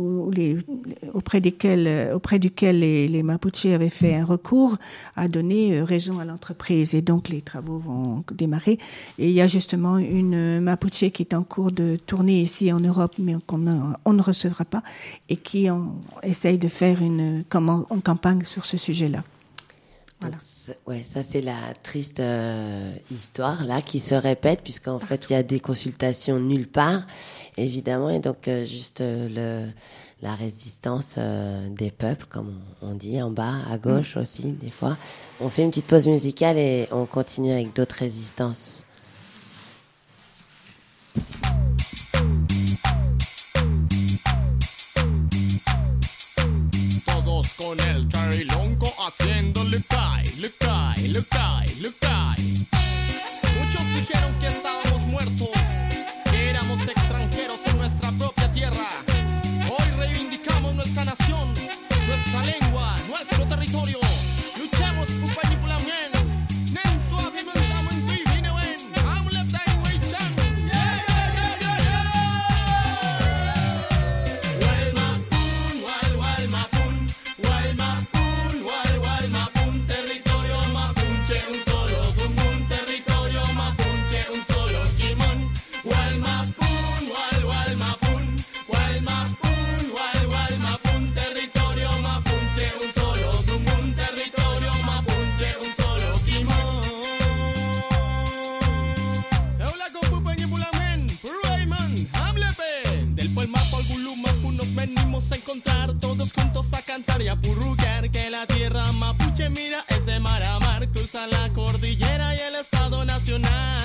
auprès duquel les Mapuches avaient fait un recours a donné raison à l'entreprise et donc les travaux vont démarrer. Et il y a justement une Mapuche qui est en cours de tournée ici en Europe, mais on ne recevra pas, et qui essaye de faire une campagne sur ce sujet-là. Voilà. Ouais, ça c'est la triste histoire là qui se répète, puisqu'en fait il y a des consultations nulle part, évidemment, et donc juste la résistance des peuples, comme on dit, en bas, à gauche aussi, des fois. On fait une petite pause musicale et on continue avec d'autres résistances. Todos con el charilonco haciendo lucay, lucay, lucay, lucay. Muchos dijeron que estábamos muertos, que éramos extranjeros en nuestra propia tierra. Hoy reivindicamos nuestra nación, nuestra lengua, nuestro territorio. Luchamos por Pañipulamen. Nento avimentamos en Vivinewen. Amulet en Weichan. Yeah, yeah, yeah, yeah, yeah. Walmapun, Walmapun, Walmapun, Walmapun, territorio mapuche, un solo Dumún, territorio mapuche, un solo Kimón. Walmapun, Walmapun, Walmapun, Walmapun, territorio mapuche, un solo Dumún, territorio mapuche, un solo Kimón. Eula con Pupen y Bulamen, Rayman, Hamlepe. Del Puelmapo al Gulumapu nos venimos a encontrar, todos juntos a cantar y a purruquear, que la tierra mapuche, mira, es de mar a mar, cruza la cordillera y el Estado Nacional.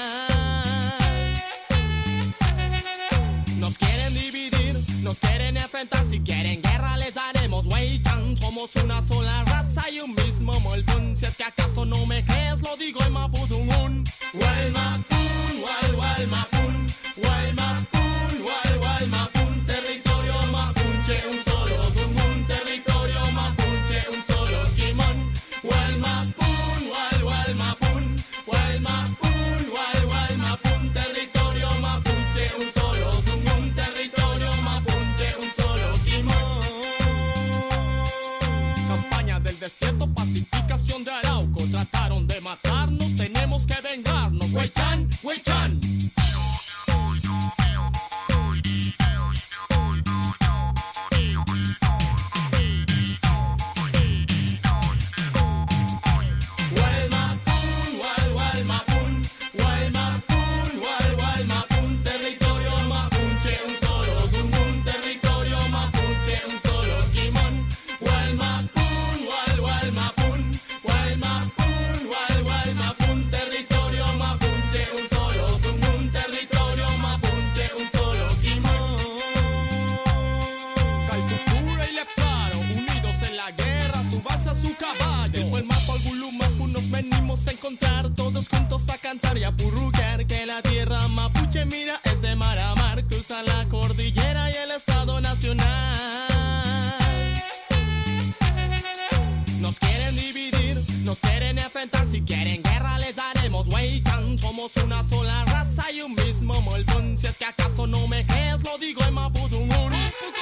Nos quieren dividir, nos quieren enfrentar, si quieren guerra les haremos Weichan. Somos una sola raza y un mismo moltón, si es que acaso no me crees lo digo en Mapudungún. Walmapun, Walmapun, Walmapun, Walmapun, territorio mapuche, un solo Dumún, territorio mapuche, un solo Kimón. Walmapun, Walmapun, Walmapun, Walmapun, territorio mapuche, un solo Dumún, territorio mapuche, un solo Kimón. Campaña del desierto, pacificación de Arauco, trataron de matarnos, tenemos que vengarnos. Weichan, Weichan. Walmapun, Walmapun, Walmapun, Walmapun, territorio mapuche, un solo Dumún, territorio mapuche, un solo Kimón. Walmapun, Walmapun, Walmapun, Walmapun, territorio mapuche, un solo Dumún, territorio mapuche, un solo Kimón. Calcucura y Leparo, unidos en la guerra, súbanse a su caballo. Del Puelmapo al Gulumapu nos venimos a encontrar, todos juntos a cantar y a purruquear, que la tierra mapuche, mira, es de mar a mar, cruza la cordillera y el Estado Nacional. Nos quieren dividir, nos quieren enfrentar, si quieren guerra les haremos Weichan. Somos una sola raza y un mismo moltón, si es que acaso no me crees lo digo en Mapudungún.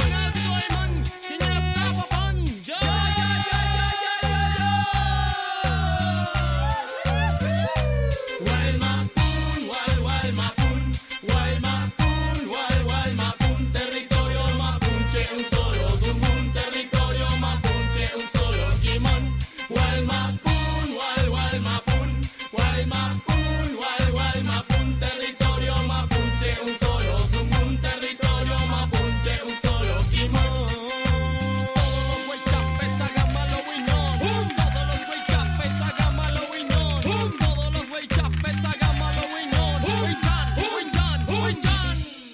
Walmapun, Walmapun, Walmapun, Walmapun, territorio mapuche, un solo Dumún, territorio mapuche, un solo Kimón. Walmapun, Walmapun, Walmapun, Walmapun, territorio mapuche, un solo Dumún, territorio mapuche, un solo Kimón. Todos los huaychapes hagámalo Wiñón, todos los huaychapes hagámalo Wiñón, todos los huaychapes hagámalo Wiñón, Huaychan, Huaychan, Huaychan.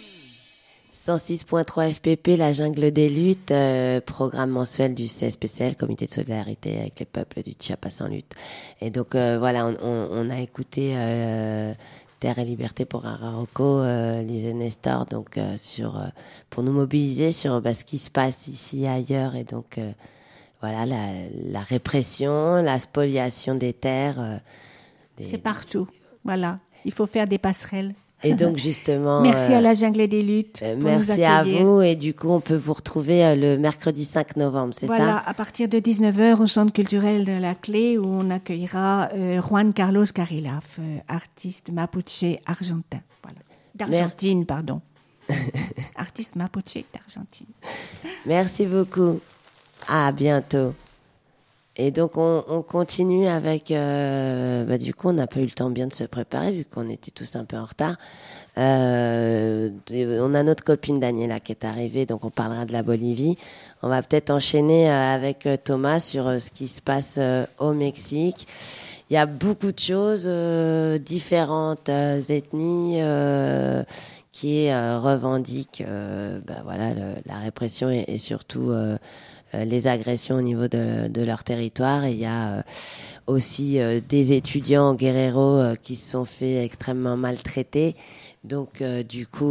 106.3 FPP, la jungle des luttes, programme mensuel du CSPCL, Comité de solidarité avec les peuples du Chiapas en lutte. Et donc voilà, on a écouté Terre et Liberté pour Araroko, Lise Nestor, donc pour nous mobiliser sur ce qui se passe ici et ailleurs, et donc voilà la répression, la spoliation des terres. C'est partout. Voilà. Il faut faire des passerelles. Et donc justement, merci à la jungle des luttes. Merci à vous, et du coup on peut vous retrouver le mercredi 5 novembre, c'est ça? Voilà, à partir de 19h au Centre culturel de la Clé, où on accueillera Juan Carlos Carilaf, artiste mapuche argentin. Voilà. D'Argentine, pardon. Artiste mapuche d'Argentine. Merci beaucoup. À bientôt. Et donc on continue avec. Du coup, on n'a pas eu le temps bien de se préparer vu qu'on était tous un peu en retard. On a notre copine Daniela qui est arrivée, donc on parlera de la Bolivie. On va peut-être enchaîner avec Thomas sur ce qui se passe au Mexique. Il y a beaucoup de choses, différentes ethnies qui revendiquent la répression et surtout les agressions au niveau de leur territoire. Et il y a aussi des étudiants Guerrero qui se sont fait extrêmement maltraiter. Donc du coup,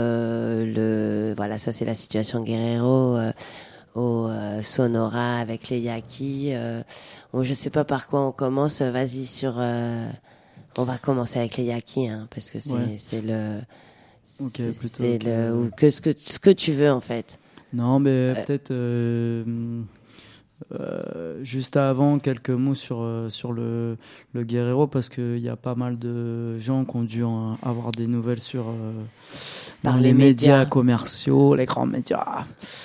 ça c'est la situation Guerrero. Au Sonora avec les Yaquis. Je sais pas par quoi on commence. Vas-y on va commencer avec les Yaquis, parce que c'est le. Okay, c'est le ou que ce que tu veux en fait. Non, mais peut-être juste avant quelques mots sur le Guerrero, parce qu'il y a pas mal de gens qui ont dû avoir des nouvelles dans les médias commerciaux, les grands médias.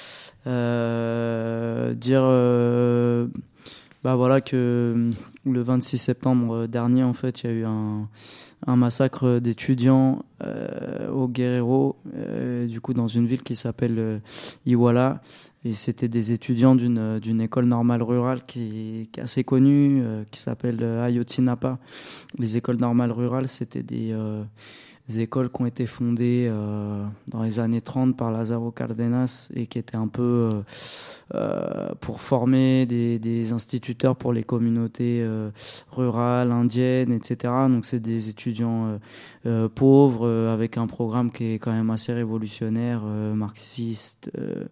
Que le 26 septembre dernier, en fait, il y a eu un massacre d'étudiants au Guerrero, du coup dans une ville qui s'appelle Iguala, et c'était des étudiants d'une école normale rurale qui est assez connue, qui s'appelle Ayotzinapa. Les écoles normales rurales, c'était des écoles qui ont été fondées dans les années 30 par Lázaro Cárdenas et qui étaient un peu pour former des instituteurs pour les communautés rurales, indiennes, etc. Donc c'est des étudiants pauvres avec un programme qui est quand même assez révolutionnaire, marxiste,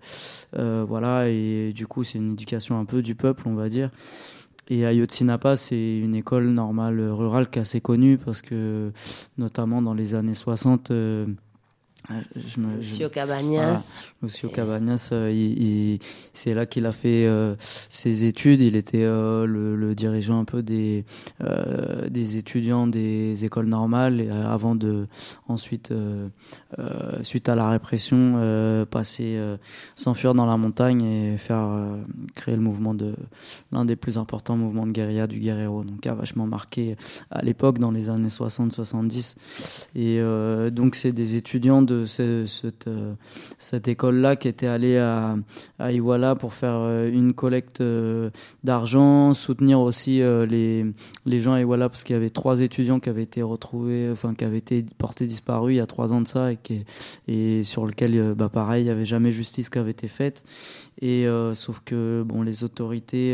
et du coup c'est une éducation un peu du peuple, on va dire. Et Ayotzinapa, c'est une école normale rurale qui est assez connue parce que, notamment dans les années 60, Lucio Cabañas. Lucio Cabañas, c'est là qu'il a fait ses études. Il était le dirigeant un peu des étudiants des écoles normales, et avant de ensuite, suite à la répression, s'enfuir dans la montagne et créer le mouvement l'un des plus importants mouvements de guérilla du Guerrero, donc qui a vachement marqué à l'époque dans les années 60-70. Et donc c'est des étudiants de cette école-là qui était allée à Iguala pour faire une collecte d'argent, soutenir aussi les gens à Iguala, parce qu'il y avait 3 étudiants qui avaient été retrouvés, qui avaient été portés disparus il y a 3 ans de ça, et sur lequel, pareil, il n'y avait jamais justice qui avait été faite. Et sauf que les autorités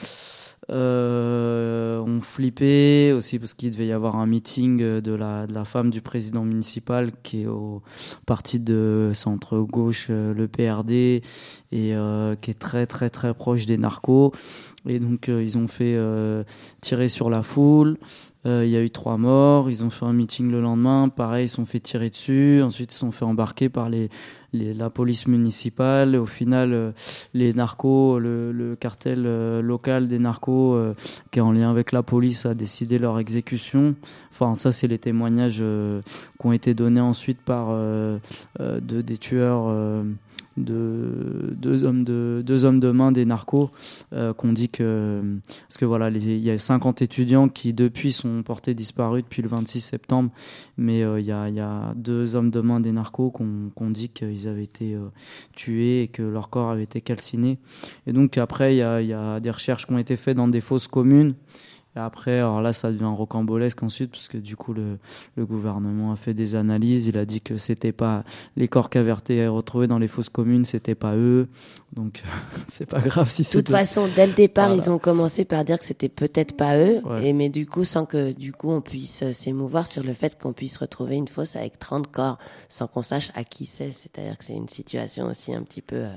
ont flippé aussi parce qu'il devait y avoir un meeting de la femme du président municipal qui est au parti de centre-gauche, le PRD, et qui est très très très proche des narcos. Et donc ils ont fait tirer sur la foule. Il y a eu 3 morts. Ils ont fait un meeting le lendemain. Pareil, ils se sont fait tirer dessus. Ensuite, ils se sont fait embarquer par la police municipale. Au final, les narcos, le cartel local des narcos, qui est en lien avec la police, a décidé leur exécution. Enfin, ça, c'est les témoignages qui ont été donnés ensuite par des tueurs. Deux hommes de main des narcos qu'on dit que parce que voilà, il y a 50 étudiants qui depuis sont portés disparus depuis le 26 septembre, mais il y a 2 hommes de main des narcos qu'on dit qu'ils avaient été tués et que leur corps avait été calciné. Et donc après il y a des recherches qui ont été faites dans des fosses communes. Et après, alors là, ça devient rocambolesque ensuite, parce que du coup, le gouvernement a fait des analyses. Il a dit que c'était pas les corps qui avaient été retrouvés dans les fosses communes, c'était pas eux. Donc, c'est pas grave si c'est. De toute façon, dès le départ, ils ont commencé par dire que c'était peut-être pas eux, mais du coup, sans que du coup on puisse s'émouvoir sur le fait qu'on puisse retrouver une fosse avec 30 corps, sans qu'on sache à qui c'est. C'est-à-dire que c'est une situation aussi un petit peu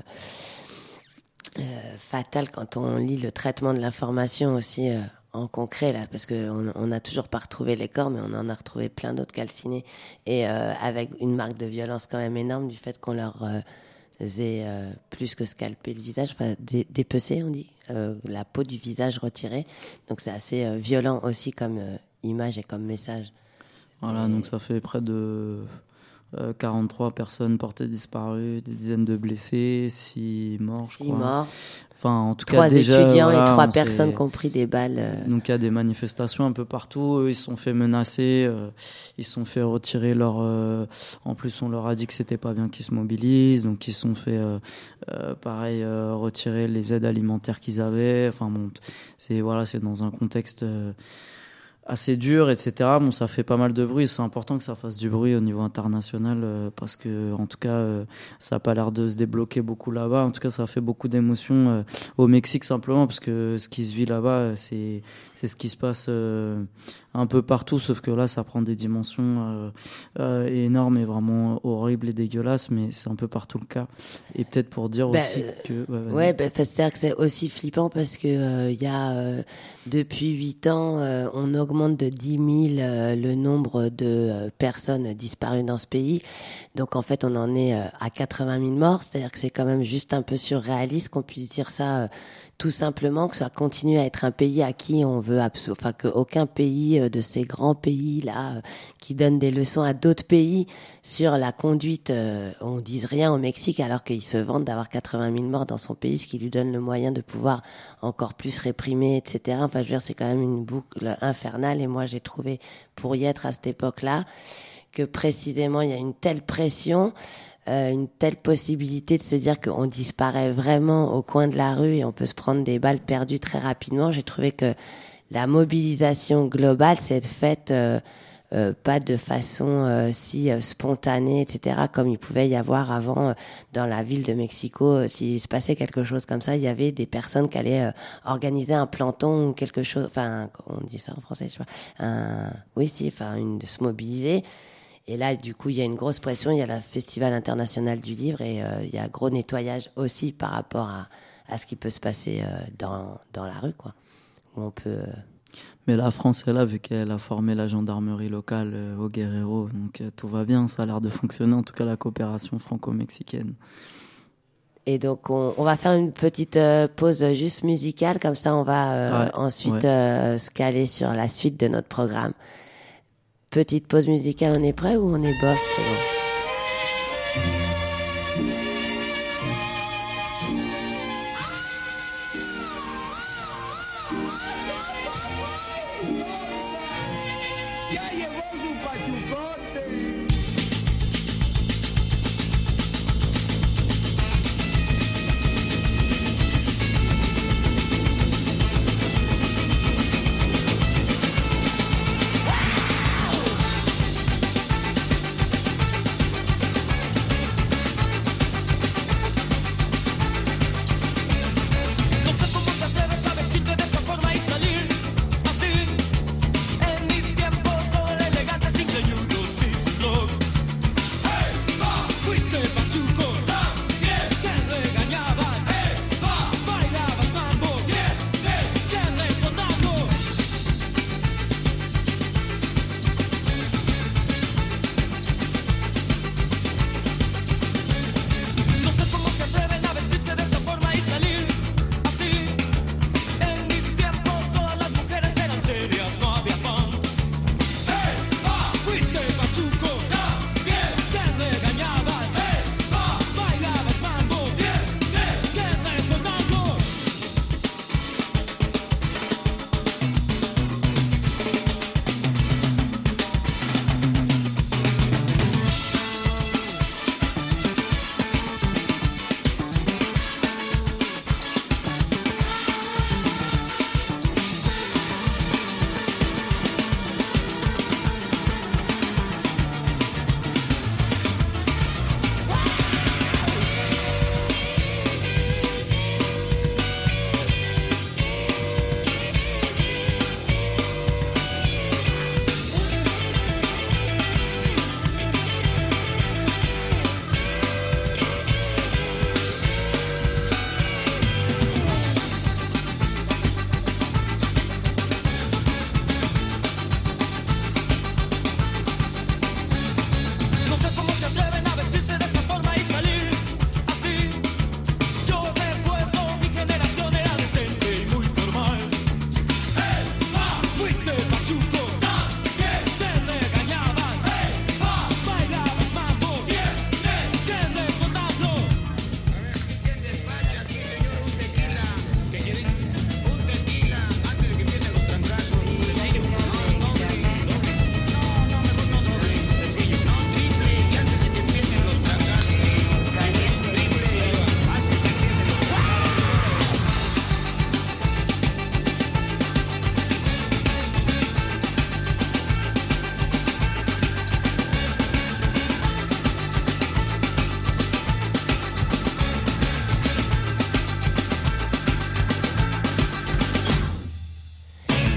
fatale quand on lit le traitement de l'information aussi. En concret là, parce que on n'a toujours pas retrouvé les corps, mais on en a retrouvé plein d'autres calcinés, et avec une marque de violence quand même énorme du fait qu'on leur ait plus que scalpé le visage, dépecé, on dit, la peau du visage retirée. Donc c'est assez violent aussi comme image et comme message. Voilà, donc ça fait près de 43 personnes portées disparues, des dizaines de blessés, 6 morts. 6 morts. Enfin, en tout 3 cas, déjà, étudiants voilà, et 3 personnes qui ont pris des balles. Donc il y a des manifestations un peu partout. Eux, ils se sont fait menacer, ils se sont fait retirer leur. En plus, on leur a dit que c'était pas bien qu'ils se mobilisent, donc ils se sont fait, pareil, retirer les aides alimentaires qu'ils avaient. Enfin bon, c'est dans un contexte assez dur, etc. Bon, ça fait pas mal de bruit. C'est important que ça fasse du bruit au niveau international parce que, en tout cas, ça a pas l'air de se débloquer beaucoup là-bas. En tout cas, ça a fait beaucoup d'émotions au Mexique simplement parce que ce qui se vit là-bas, c'est ce qui se passe un peu partout, sauf que là, ça prend des dimensions énormes et vraiment horribles et dégueulasses, mais c'est un peu partout le cas. Et peut-être pour dire aussi que... c'est-à-dire que c'est aussi flippant parce que y a depuis 8 ans, on augmente de 10 000 le nombre de personnes disparues dans ce pays. Donc en fait, on en est à 80 000 morts, c'est-à-dire que c'est quand même juste un peu surréaliste qu'on puisse dire ça tout simplement, que ça continue à être un pays à qui on veut qu'aucun pays de ces grands pays là qui donnent des leçons à d'autres pays sur la conduite, on dise rien au Mexique alors qu'ils se vantent d'avoir 80 000 morts dans son pays, ce qui lui donne le moyen de pouvoir encore plus réprimer, etc. Enfin, je veux dire, c'est quand même une boucle infernale et moi j'ai trouvé, pour y être à cette époque-là, que précisément il y a une telle pression, une telle possibilité de se dire qu'on disparaît vraiment au coin de la rue et on peut se prendre des balles perdues très rapidement. J'ai trouvé que la mobilisation globale s'est faite pas de façon si spontanée, etc., comme il pouvait y avoir avant dans la ville de Mexico. S'il se passait quelque chose comme ça, il y avait des personnes qui allaient organiser un planton ou quelque chose, enfin, on dit ça en français, je sais pas, se mobiliser. Et là, du coup, il y a une grosse pression. Il y a le Festival international du livre et il y a un gros nettoyage aussi par rapport à ce qui peut se passer dans la rue, quoi. Où on peut... Mais la France est là, vu qu'elle a formé la gendarmerie locale au Guerrero. Donc tout va bien, ça a l'air de fonctionner. En tout cas, la coopération franco-mexicaine. Et donc, on va faire une petite pause juste musicale. Comme ça, on va ensuite se caler sur la suite de notre programme. Petite pause musicale, on est prêt ou on est bof? C'est bon.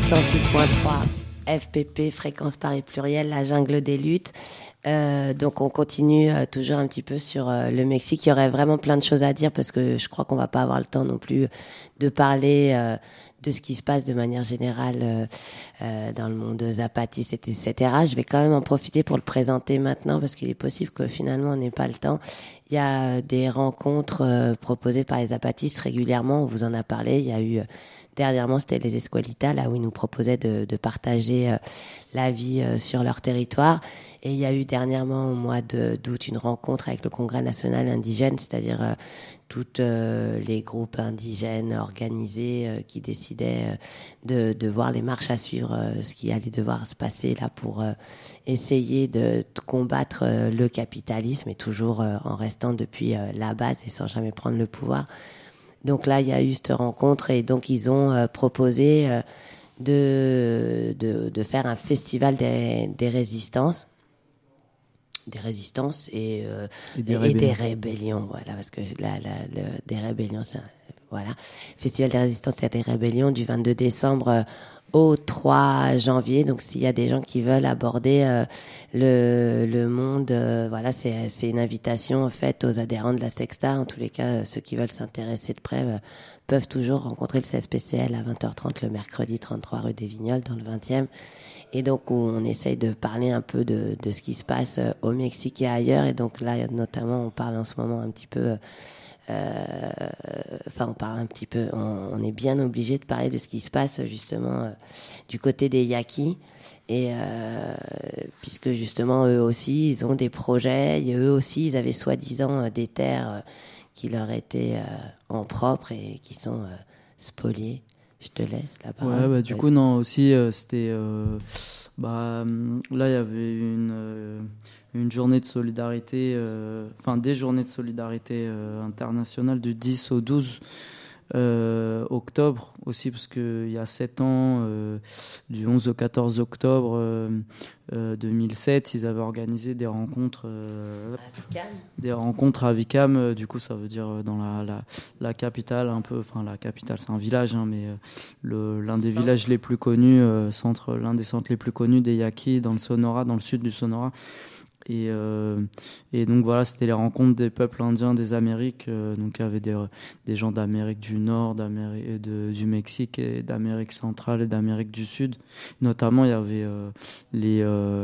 106.3 FPP, fréquence Paris pluriel, la jungle des luttes. Donc on continue toujours un petit peu sur le Mexique. Il y aurait vraiment plein de choses à dire parce que je crois qu'on va pas avoir le temps non plus de parler de ce qui se passe de manière générale dans le monde zapatiste, etc. Je vais quand même en profiter pour le présenter maintenant parce qu'il est possible que finalement on n'ait pas le temps. Il y a des rencontres proposées par les zapatistes régulièrement. On vous en a parlé. Il y a eu dernièrement, c'était les Escuelitas, là où ils nous proposaient de partager la vie sur leur territoire. Et il y a eu dernièrement, au mois d'août, une rencontre avec le Congrès national indigène, c'est-à-dire tous les groupes indigènes organisés qui décidaient de voir les marches à suivre, ce qui allait devoir se passer là pour essayer de combattre le capitalisme et toujours en restant depuis la base et sans jamais prendre le pouvoir. Donc là, il y a eu cette rencontre et donc ils ont proposé de faire un festival des résistances. Des résistances et des rébellions, voilà, parce que des rébellions, voilà. Festival des résistances et des rébellions du 22 décembre au 3 janvier. Donc s'il y a des gens qui veulent aborder le monde, voilà, c'est une invitation faite aux adhérents de la Sexta. En tous les cas, ceux qui veulent s'intéresser de près peuvent toujours rencontrer le CSPCL à 20h30 le mercredi 33 rue des Vignoles dans le 20e. Et donc, on essaye de parler un peu de ce qui se passe au Mexique et ailleurs. Et donc là, notamment, on parle en ce moment un petit peu... on parle un petit peu... On est bien obligé de parler de ce qui se passe, justement, du côté des Yaquis. Et puisque, justement, eux aussi, ils ont des projets. Et eux aussi, ils avaient soi-disant des terres qui leur étaient en propre et qui sont spoliées. Je te laisse la parole. Ouais, bah, du coup, non, aussi, c'était... là, il y avait une journée de solidarité, des journées de solidarité internationale du 10 au 12 octobre aussi, parce qu'il y a 7 ans, du 11 au 14 octobre 2007, ils avaient organisé des rencontres à Vicam. Du coup, ça veut dire dans la capitale, un peu, la capitale, c'est un village, hein, mais l'un des villages les plus connus, l'un des centres les plus connus des Yaquis, dans le Sonora, dans le sud du Sonora. Et donc voilà, c'était les rencontres des peuples indiens des Amériques. Donc il y avait des gens d'Amérique du Nord, du Mexique, et d'Amérique centrale et d'Amérique du Sud. Notamment, il y avait les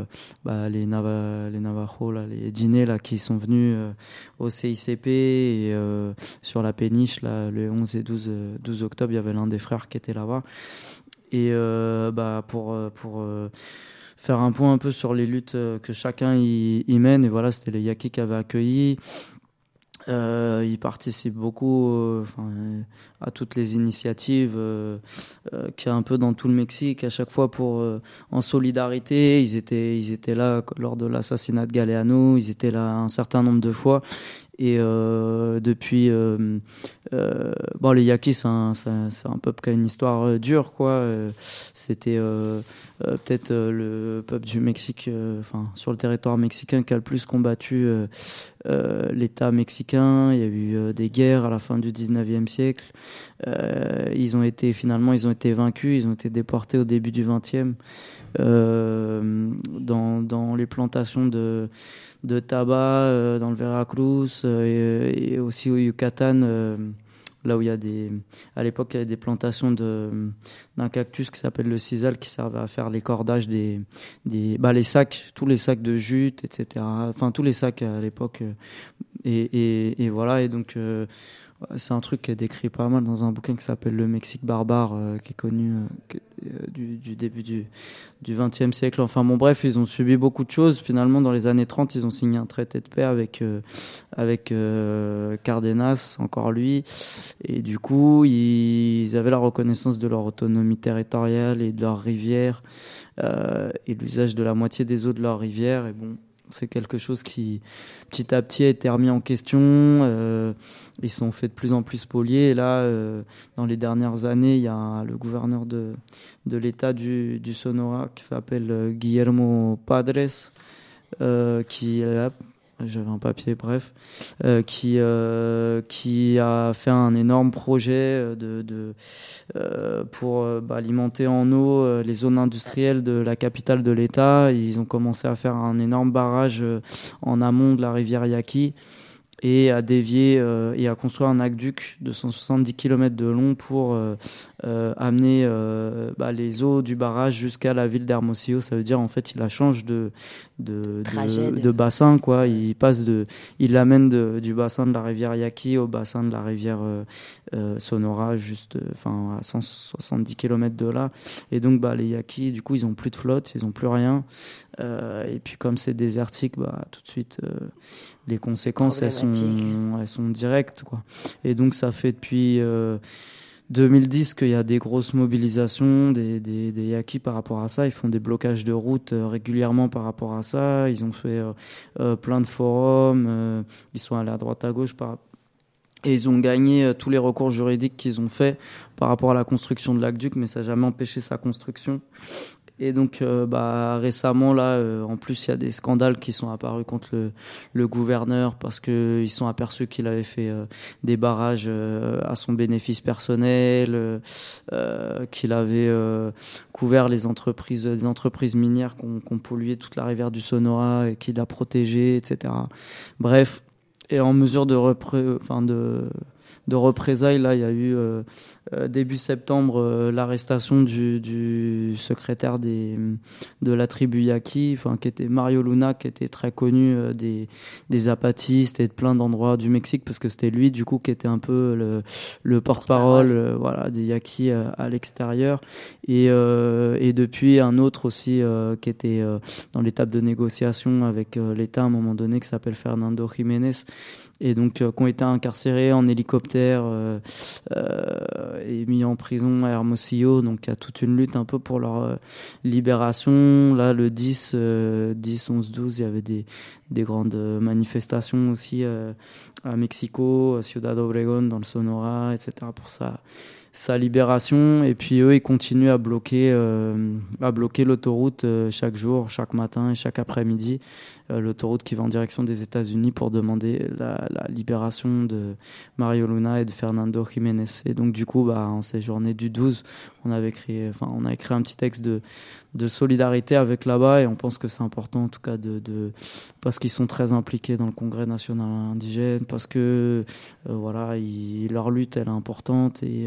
Navajos, là, les Dinés là, qui sont venus au CICP. Et sur la péniche, là, le 11 et 12 octobre, il y avait l'un des frères qui était là-bas. Et pour faire un point un peu sur les luttes que chacun y mène. Et voilà, c'était les Yaquis qui avaient accueilli. Ils participent beaucoup à toutes les initiatives qu'il y a un peu dans tout le Mexique. À chaque fois, en solidarité, ils étaient là lors de l'assassinat de Galeano. Ils étaient là un certain nombre de fois. Et depuis, les Yaquis, c'est un peuple qui a une histoire dure, quoi. C'était peut-être le peuple du Mexique, sur le territoire mexicain, qui a le plus combattu l'État mexicain. Il y a eu des guerres à la fin du 19e siècle. Ils ont été vaincus, ils ont été déportés au début du 20e dans les plantations de tabac dans le Veracruz et aussi au Yucatan, là où il y a à l'époque il y avait des plantations d'un cactus qui s'appelle le sisal, qui servait à faire les cordages les sacs, tous les sacs de jute, etc. Tous les sacs à l'époque et voilà. Et donc c'est un truc qui est décrit pas mal dans un bouquin qui s'appelle Le Mexique barbare, qui est connu du début du XXe siècle. Bref, ils ont subi beaucoup de choses. Finalement, dans les années 30, ils ont signé un traité de paix avec Cárdenas, encore lui. Et du coup, ils avaient la reconnaissance de leur autonomie territoriale et de leurs rivières et l'usage de la moitié des eaux de leurs rivières. Et bon, c'est quelque chose qui, petit à petit, a été remis en question. Ils sont faits de plus en plus spoliés. Et là, dans les dernières années, il y a le gouverneur de l'État du Sonora qui s'appelle Guillermo Padres, qui est là j'avais un papier, bref, qui a fait un énorme projet pour alimenter en eau les zones industrielles de la capitale de l'État. Ils ont commencé à faire un énorme barrage en amont de la rivière Yaqui et à dévier et à construire un aqueduc de 170 km de long pour amener les eaux du barrage jusqu'à la ville d'Hermosillo. Ça veut dire en fait il la change de bassin, quoi. Il l'amène du bassin de la rivière Yaqui au bassin de la rivière Sonora, juste à 170 km de là. Et donc les Yaqui, du coup, ils ont plus de flotte, ils ont plus rien. Et puis comme c'est désertique, tout de suite les conséquences elles sont directes, quoi. Et donc ça fait depuis 2010 qu'il y a des grosses mobilisations des Yaqui par rapport à ça. Ils font des blocages de routes régulièrement par rapport à ça. Ils ont fait plein de forums, ils sont allés à droite à gauche et ils ont gagné tous les recours juridiques qu'ils ont fait par rapport à la construction de l'aqueduc, mais ça n'a jamais empêché sa construction. Et donc récemment là, en plus il y a des scandales qui sont apparus contre le gouverneur parce que ils sont aperçus qu'il avait fait des barrages à son bénéfice personnel, qu'il avait couvert des entreprises minières qui ont pollué toute la rivière du Sonora et qu'il a protégé, etc. Bref, et en mesure de représailles, là, il y a eu début septembre l'arrestation du secrétaire de la tribu Yaqui, qui était Mario Luna, qui était très connu des zapatistes et de plein d'endroits du Mexique, parce que c'était lui du coup qui était un peu le porte-parole des Yaqui à l'extérieur, et depuis un autre aussi qui était dans l'étape de négociation avec l'État à un moment donné, qui s'appelle Fernando Jiménez, et donc qui ont été incarcérés en hélicoptère et mis en prison à Hermosillo. Donc il y a toute une lutte un peu pour leur libération. Là, le 10, 11, 12, il y avait des grandes manifestations aussi à Mexico, à Ciudad Obregón, dans le Sonora, etc. pour sa libération. Et puis eux, ils continuent à bloquer l'autoroute chaque jour, chaque matin et chaque après-midi, l'autoroute qui va en direction des États-Unis pour demander la libération de Mario Luna et de Fernando Jiménez. Et donc du coup, en ces journées du 12, on a écrit un petit texte de solidarité avec là-bas, et on pense que c'est important en tout cas parce qu'ils sont très impliqués dans le Congrès national indigène, parce que leur lutte elle est importante, et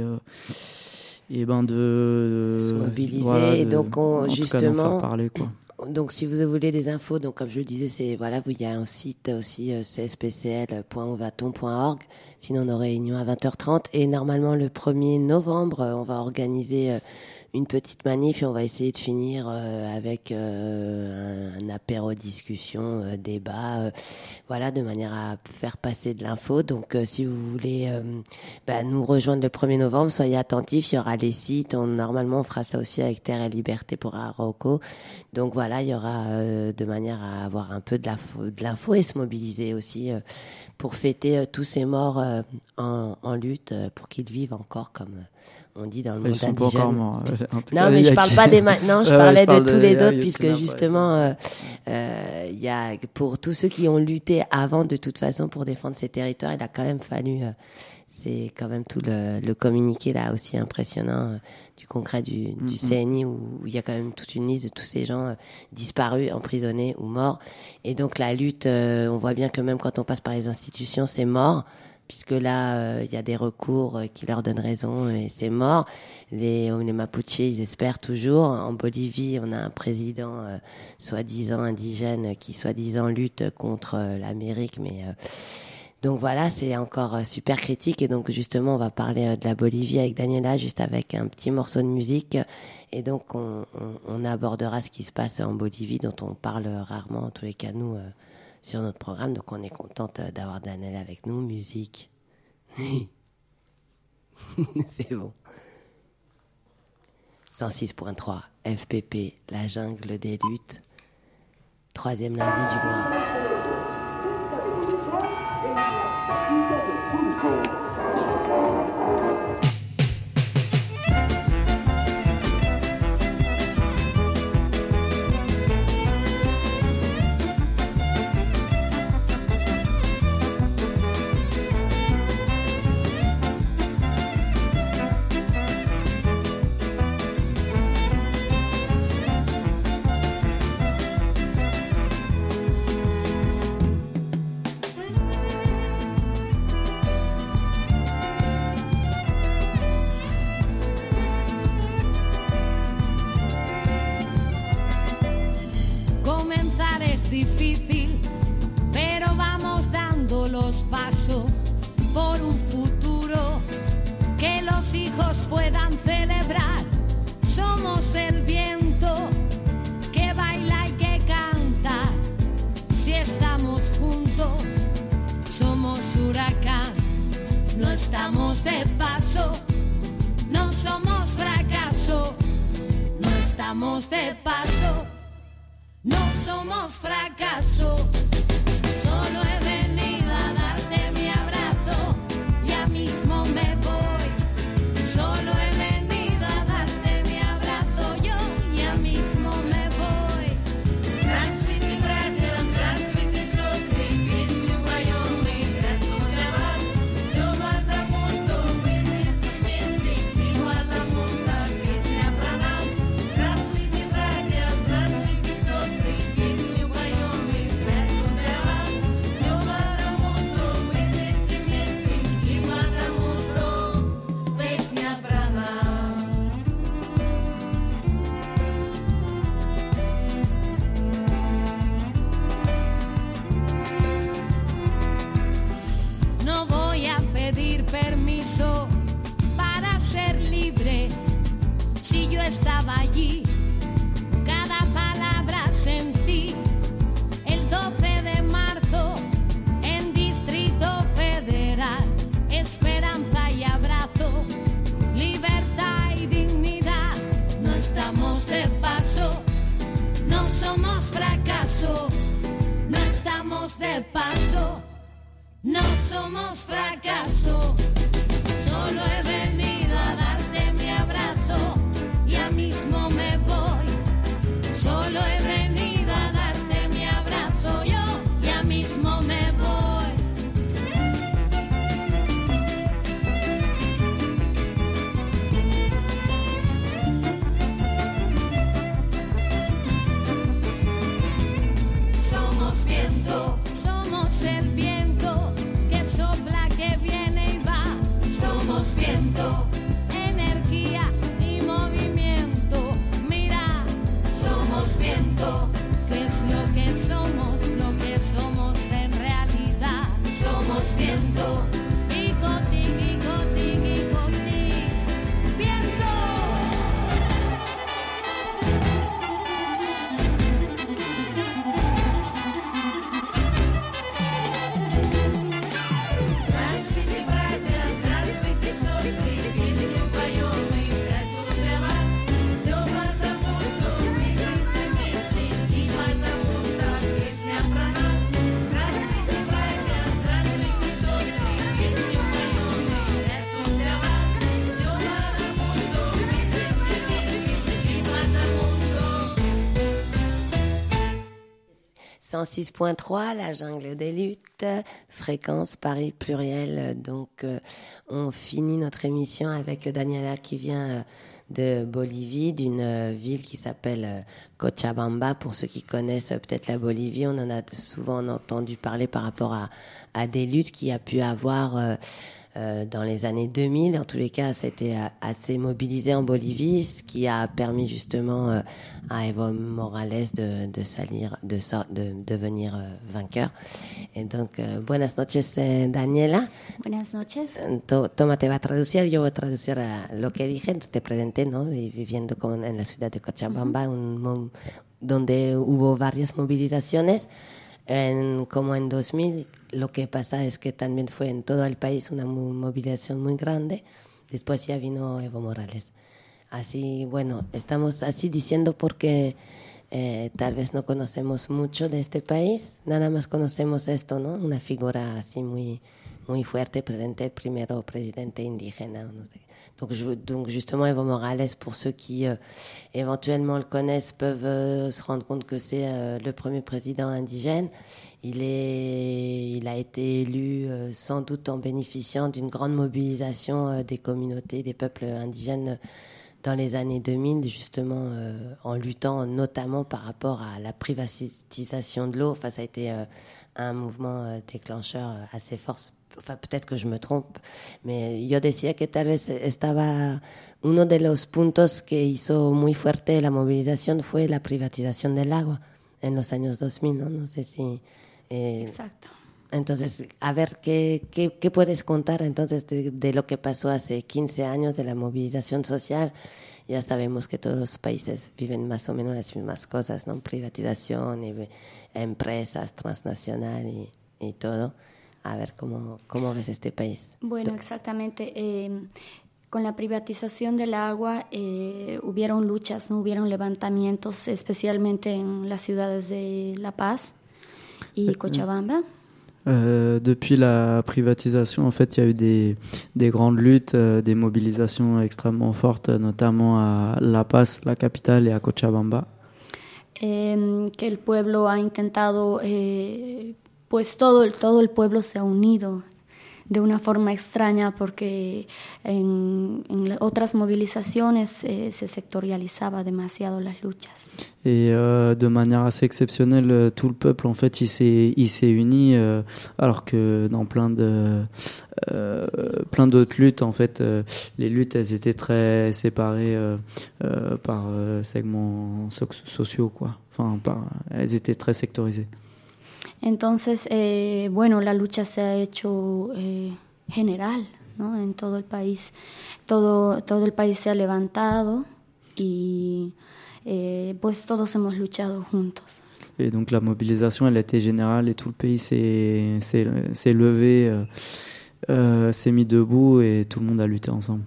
de se mobiliser, et donc justement d'en faire parler, quoi. Donc si vous voulez des infos, donc comme je le disais, il y a un site aussi cspcl.ovaton.org. Sinon on aurait réunion à 20h30, et normalement le 1er novembre on va organiser une petite manif, et on va essayer de finir avec un apéro discussion, débat, de manière à faire passer de l'info. Donc si vous voulez nous rejoindre le 1er novembre, soyez attentifs, il y aura les sites, normalement on fera ça aussi avec Terre et Liberté pour Arauco. Donc il y aura de manière à avoir un peu de l'info et se mobiliser aussi pour fêter tous ces morts en lutte, pour qu'ils vivent encore, comme on dit dans le monde indigène. Ils sont pas encore morts. Non, mais je parle pas des maintenant, je parlais de tous les autres, puisque justement, il y a, pour tous ceux qui ont lutté avant, de toute façon, pour défendre ces territoires, il a quand même fallu, c'est quand même tout le communiqué là aussi impressionnant du congrès du CNI, où il y a quand même toute une liste de tous ces gens disparus, emprisonnés ou morts. Et donc la lutte, on voit bien que même quand on passe par les institutions, c'est mort, puisque là, il y a des recours qui leur donnent raison, et c'est mort. Les Mapuches, ils espèrent toujours. En Bolivie, on a un président soi-disant indigène qui soi-disant lutte contre l'Amérique, mais donc c'est encore super critique. Et donc justement, on va parler de la Bolivie avec Daniela, juste avec un petit morceau de musique. Et donc on abordera ce qui se passe en Bolivie, dont on parle rarement, en tous les cas nous, sur notre programme. Donc on est contente d'avoir Daniela avec nous. Musique. C'est bon. 106.3 FPP, la jungle des luttes. 3e lundi du mois. difícil, pero vamos dando los pasos por un futuro que los hijos puedan celebrar. Somos el viento que baila y que canta. Si estamos juntos, somos huracán. No estamos de paso, no somos fracaso. No estamos de paso, no somos fracaso. Solo he venido a darte mi abrazo, ya mismo me voy. Solo he venido a darte mi abrazo, yo ya mismo me voy. Здравствуйте, братья, здравствуйте, сестры, песню поем мы, как для вас. Все потому, что мы здесь вместе, и потому, что песня про нас. Здравствуйте, братья, здравствуйте, сестры, песню поем мы, как для вас. Все потому, что мы здесь вместе, и потому, что песня про нас. No voy a pedir permiso para ser libre. Si yo estaba allí, cada palabra sentí. El 12 de marzo, en Distrito Federal, esperanza y abrazo, libertad y dignidad. No estamos de paso, no somos fracaso. No estamos de paso, no somos fracaso. Solo he venido a darte mi abrazo, ya mismo me voy. Solo he venido a darte mi abrazo, yo ya mismo me voy. Somos viento, somos el viento que sopla, que viene y va. Somos viento, energía y movimiento. Mira, somos viento, que es lo que somos en realidad. Somos viento, y cotic, y cotic, y cotic. Viento. Здравствуйте, братья, здравствуйте, сестры, песню поем мы, здравствуй для вас. Все потому, что мы здесь вместе, и потому, что песня про нас. Здравствуйте, братья, здравствуйте, сестры, песню поем мы, здравствуй для вас. Все потому, что мы здесь вместе, и потому, что... 106.3, la jungle des luttes, fréquence Paris pluriel. Donc, on finit notre émission avec Daniela qui vient de Bolivie, d'une ville qui s'appelle Cochabamba. Pour ceux qui connaissent peut-être la Bolivie, on en a souvent entendu parler par rapport à des luttes qu'il y a pu avoir dans les années 2000. En tous les cas, c'était assez mobilisé en Bolivie, ce qui a permis justement à Evo Morales de salir, de devenir vainqueur. Et donc, buenas noches, Daniela. Buenas noches. Toma te va a traducir, yo voy a traducir lo que dije. Te presenté, ¿no? Viviendo en la ciudad de Cochabamba, donde hubo varias movilizaciones. Como en 2000, lo que pasa es que también fue en todo el país una movilización muy grande. Después ya vino Evo Morales. Así, bueno, estamos así diciendo porque tal vez no conocemos mucho de este país. Nada más conocemos esto, ¿no? Una figura así muy, muy fuerte, presente, el primero presidente indígena, no sé. Donc justement, Evo Morales, pour ceux qui éventuellement le connaissent, peuvent se rendre compte que c'est le premier président indigène. Il a été élu sans doute en bénéficiant d'une grande mobilisation des communautés, des peuples indigènes dans les années 2000, justement en luttant notamment par rapport à la privatisation de l'eau. Enfin, ça a été un mouvement déclencheur assez fort. Enfin, peut-être que je me trompe, mais yo decía que tal vez estaba uno de los puntos que hizo muy fuerte la movilización fue la privatización del agua. en los años 2000, ¿no? No sé si... Exacto. Entonces, a ver, ¿qué puedes contar entonces de lo que pasó hace 15 años de la movilización social? Ya sabemos que todos los países viven más o menos las mismas cosas, ¿no? Privatización, y empresas transnacionales y todo. A ver, ¿cómo ves este país? Bueno, exactamente. Con la privatización del agua hubieron luchas, ¿no? Hubieron levantamientos, especialmente en las ciudades de La Paz y Cochabamba. Depuis la privatisation, en fait, il y a eu des grandes luttes, des mobilisations extrêmement fortes, notamment à La Paz, la capitale, et à Cochabamba. Que el pueblo ha intentado, pues todo el pueblo se ha unido de una forma extraña porque en otras movilizaciones se sectorializaba demasiado las luchas. Et de manière assez exceptionnelle, tout le peuple en fait il s'est uni alors que dans plein d'autres luttes en fait les luttes elles étaient très séparées par segments sociaux quoi. Enfin elles étaient très sectorisées. Entonces, bueno, la lucha se ha hecho general, ¿no? En todo el país. Todo el país se ha levantado y pues todos hemos luchado juntos. Et donc la mobilisation, elle a été générale et tout le pays s'est levé, s'est mis debout et tout le monde a lutté ensemble.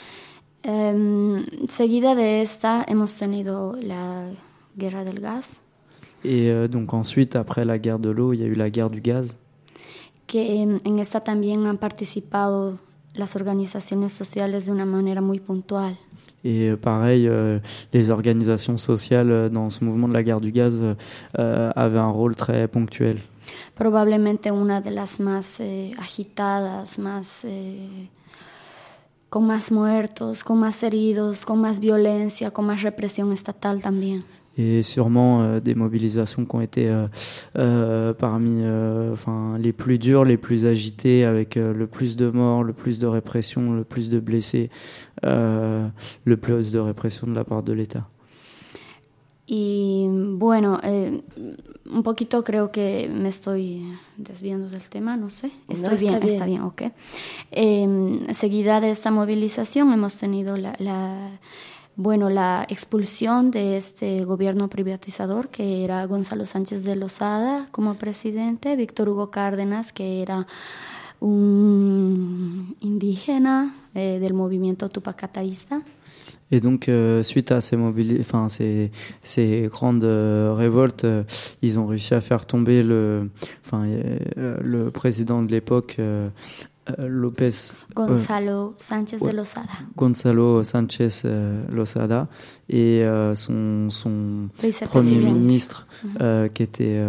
Seguida de esta hemos tenido la guerra del gas. Et donc ensuite, après la guerre de l'eau, il y a eu la guerre du gaz. Que en esta también han participado las organizaciones sociales de una manera muy puntual. Et pareil, les organisations sociales dans ce mouvement de la guerre du gaz avaient un rôle très ponctuel. Probablemente una de las más agitadas, con más muertos, con más heridos, con más violencia, con más represión estatal también. Et sûrement des mobilisations qui ont été parmi les plus dures, les plus agitées, avec le plus de morts, le plus de répression, le plus de blessés, le plus de répression de la part de l'État. Y bueno, un poquito creo que me estoy desviando del tema, no sé. Estoy bien, está bien, ok. Seguida de esta movilización hemos tenido la expulsión de este gobierno privatizador que era Gonzalo Sánchez de Lozada como presidente, Víctor Hugo Cárdenas que era un indígena del movimiento tupacataísta. Et donc, suite à ces grandes révoltes, ils ont réussi à faire tomber le président de l'époque, Gonzalo Sánchez de Lozada. Gonzalo Sánchez Lozada et son premier ministre qui était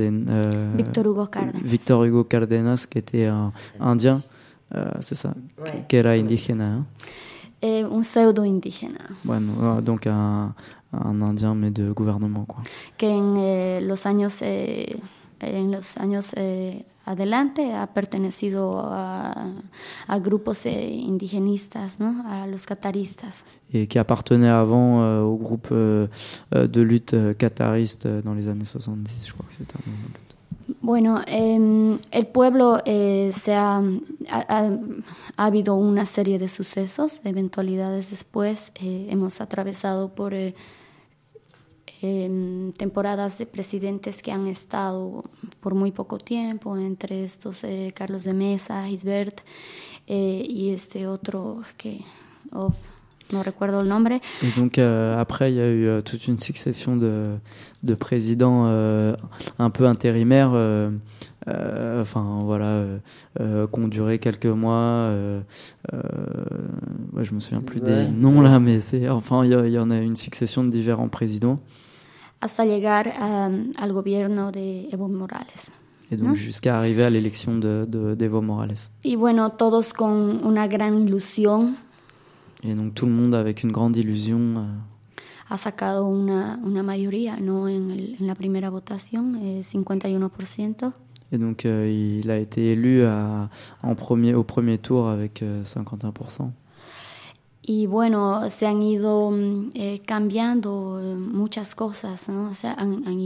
Víctor Hugo Cárdenas, qui était indien, c'est ça, qui era indígena. Hein? Un pseudo-indígena. Bueno, donc un indien mais de gouvernement quoi. Que en los años adelante ha pertenecido a grupos indigenistas, ¿no? A los cataristas. Et qui appartenait avant au groupe de lutte qatariste dans les années 70, je crois que c'était un moment de lutte. Bueno, el pueblo ha habido una serie de sucesos, eventualidades después. Hemos atravesado por temporadas de presidentes que han estado por muy poco tiempo, entre estos Carlos de Mesa, Gisbert y este otro que no recuerdo el nombre. Et donc après il y a eu toute une succession de présidents un peu intérimaires, qui ont duré quelques mois. Je me souviens plus des noms là, mais il y en a une succession de différents présidents. Hasta llegar al gobierno de Evo Morales. Et donc jusqu'à arriver à l'élection d'Evo Morales. Y bueno, todos con una gran ilusión. Et donc tout le monde avec une grande illusion ha sacado una mayoría, ¿no? En la primera votación, 51%. Et donc il a été élu au premier tour avec 51%. Y bueno, se han ido cambiando muchas cosas, ¿no? O sea,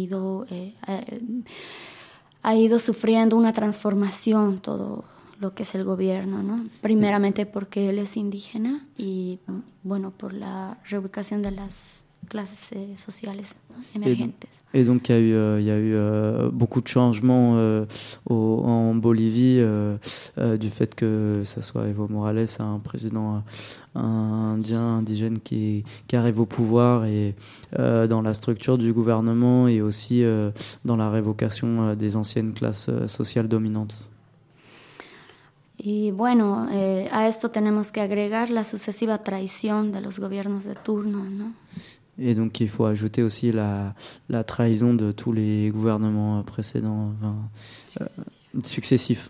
ha ido sufriendo una transformación todo lo que es el gobierno, ¿no? Primeramente porque él es indígena y, bueno, por la reubicación de las classes sociales, ¿no? Émergentes. Et donc il y a eu beaucoup de changements en Bolivie du fait que ça soit Evo Morales, un président indigène qui arrive au pouvoir, et dans la structure du gouvernement, et aussi dans la révocation des anciennes classes sociales dominantes. Y bueno, a esto tenemos que agregar la sucesiva traición de los gobiernos de turno, ¿no? Et donc il faut ajouter aussi la trahison de tous les gouvernements précédents, successifs.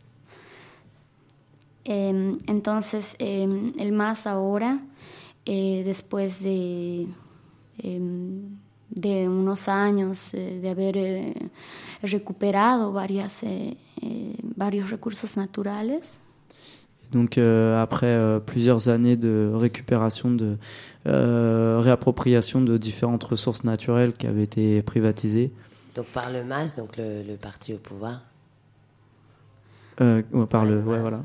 Entonces, el MAS ahora, después de unos años de haber recuperado varios recursos naturales. Donc après plusieurs années de récupération, de réappropriation de différentes ressources naturelles qui avaient été privatisées. Donc par le MAS, donc le parti au pouvoir. Voilà.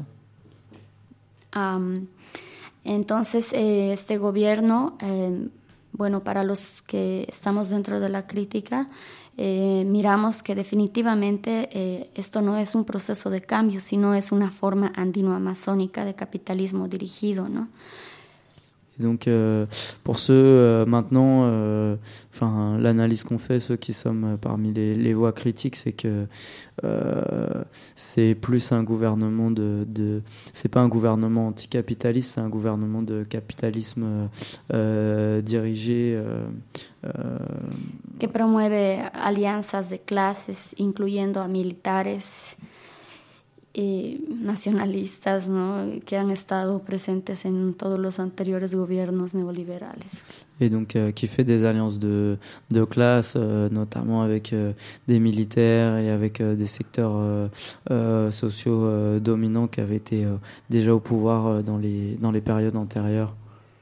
Entonces este gobierno, bueno, para los que estamos dentro de la crítica, miramos que definitivamente esto no es un proceso de cambio, sino es una forma andino-amazónica de capitalismo dirigido, ¿no? Donc pour ceux maintenant, l'analyse qu'on fait, ceux qui sommes parmi les voix critiques, c'est que c'est plus un gouvernement c'est pas un gouvernement anticapitaliste, c'est un gouvernement de capitalisme dirigé. Que promueve alianzas de clases, incluyendo a militares nacionalistas, ¿no? Que han estado presentes en todos los anteriores gobiernos neoliberales. Et donc qui fait des alliances de classe, notamment avec des militaires et avec des secteurs sociaux dominants qui avaient été déjà au pouvoir dans les périodes antérieures.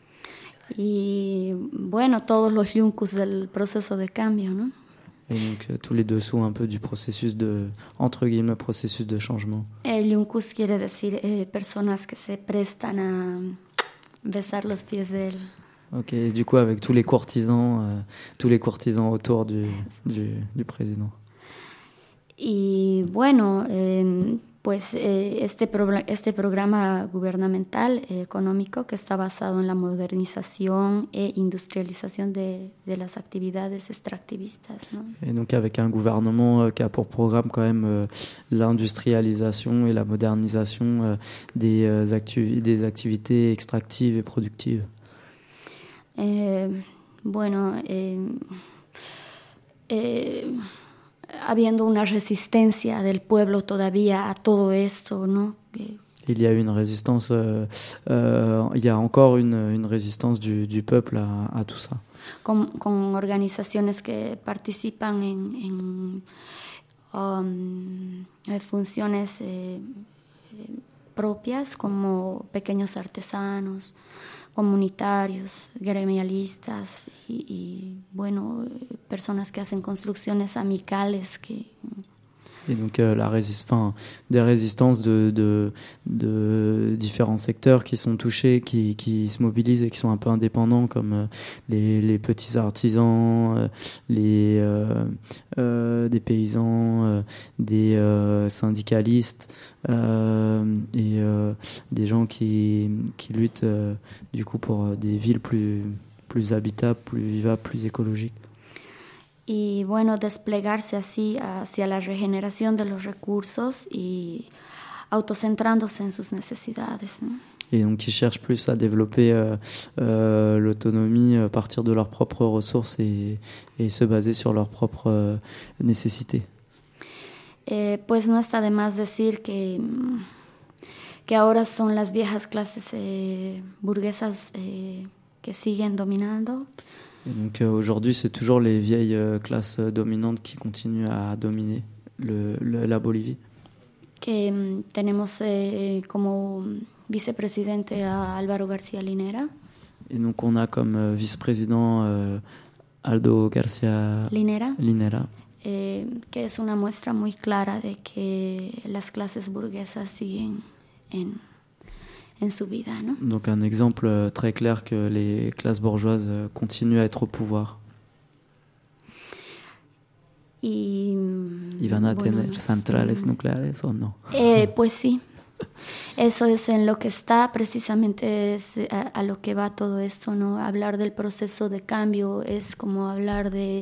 Y bueno, todos los yuncus del proceso de cambio, ¿no? Et donc tous les dessous un peu du processus entre guillemets, processus de changement. El yuncus quiere decir personas que se prestan a besar los pies de él. Ok, du coup avec tous les courtisans autour du président. Y bueno, pues este programa gubernamental económico que está basado en la modernización e industrialización de las actividades extractivistas, ¿no? Et donc avec un gouvernement qui a pour programme quand même l'industrialisation et la modernisation des activités extractives et productives. Bueno, habiendo una resistencia del pueblo todavía a todo esto, ¿no? Il y a une résistance, il y a encore une résistance du peuple à tout ça. Con organizaciones que participan en funciones propias, como pequeños artesanos, comunitarios, gremialistas y bueno, personas que hacen construcciones amicales Et donc des résistances de différents secteurs qui sont touchés, qui se mobilisent et qui sont un peu indépendants, comme les petits artisans, des paysans, des syndicalistes et des gens qui luttent du coup pour des villes plus habitables, plus vivables, plus écologiques. Y bueno, desplegarse así hacia la regeneración de los recursos y autocentrándose en sus necesidades, ¿no? Et donc ils cherchent plus à développer l'autonomie à partir de leurs propres ressources et se baser sur leurs propres nécessités. Pues no está de más decir que ahora son las viejas clases burguesas que siguen dominando. Et donc aujourd'hui, c'est toujours les vieilles classes dominantes qui continuent à dominer la Bolivie. Que tenemos como vicepresidente a Álvaro García Linera. Et donc on a comme vice-président Aldo García Linera. Que es una muestra muy clara de que las clases burguesas siguen en su vida, ¿no? Donc un exemple très clair que les classes bourgeoises continuent à être au pouvoir. Y van a tener centrales nucleares o no? Pues sí. Eso es en lo que está, precisamente es a lo que va todo esto, ¿no? Hablar del proceso de cambio es como hablar de,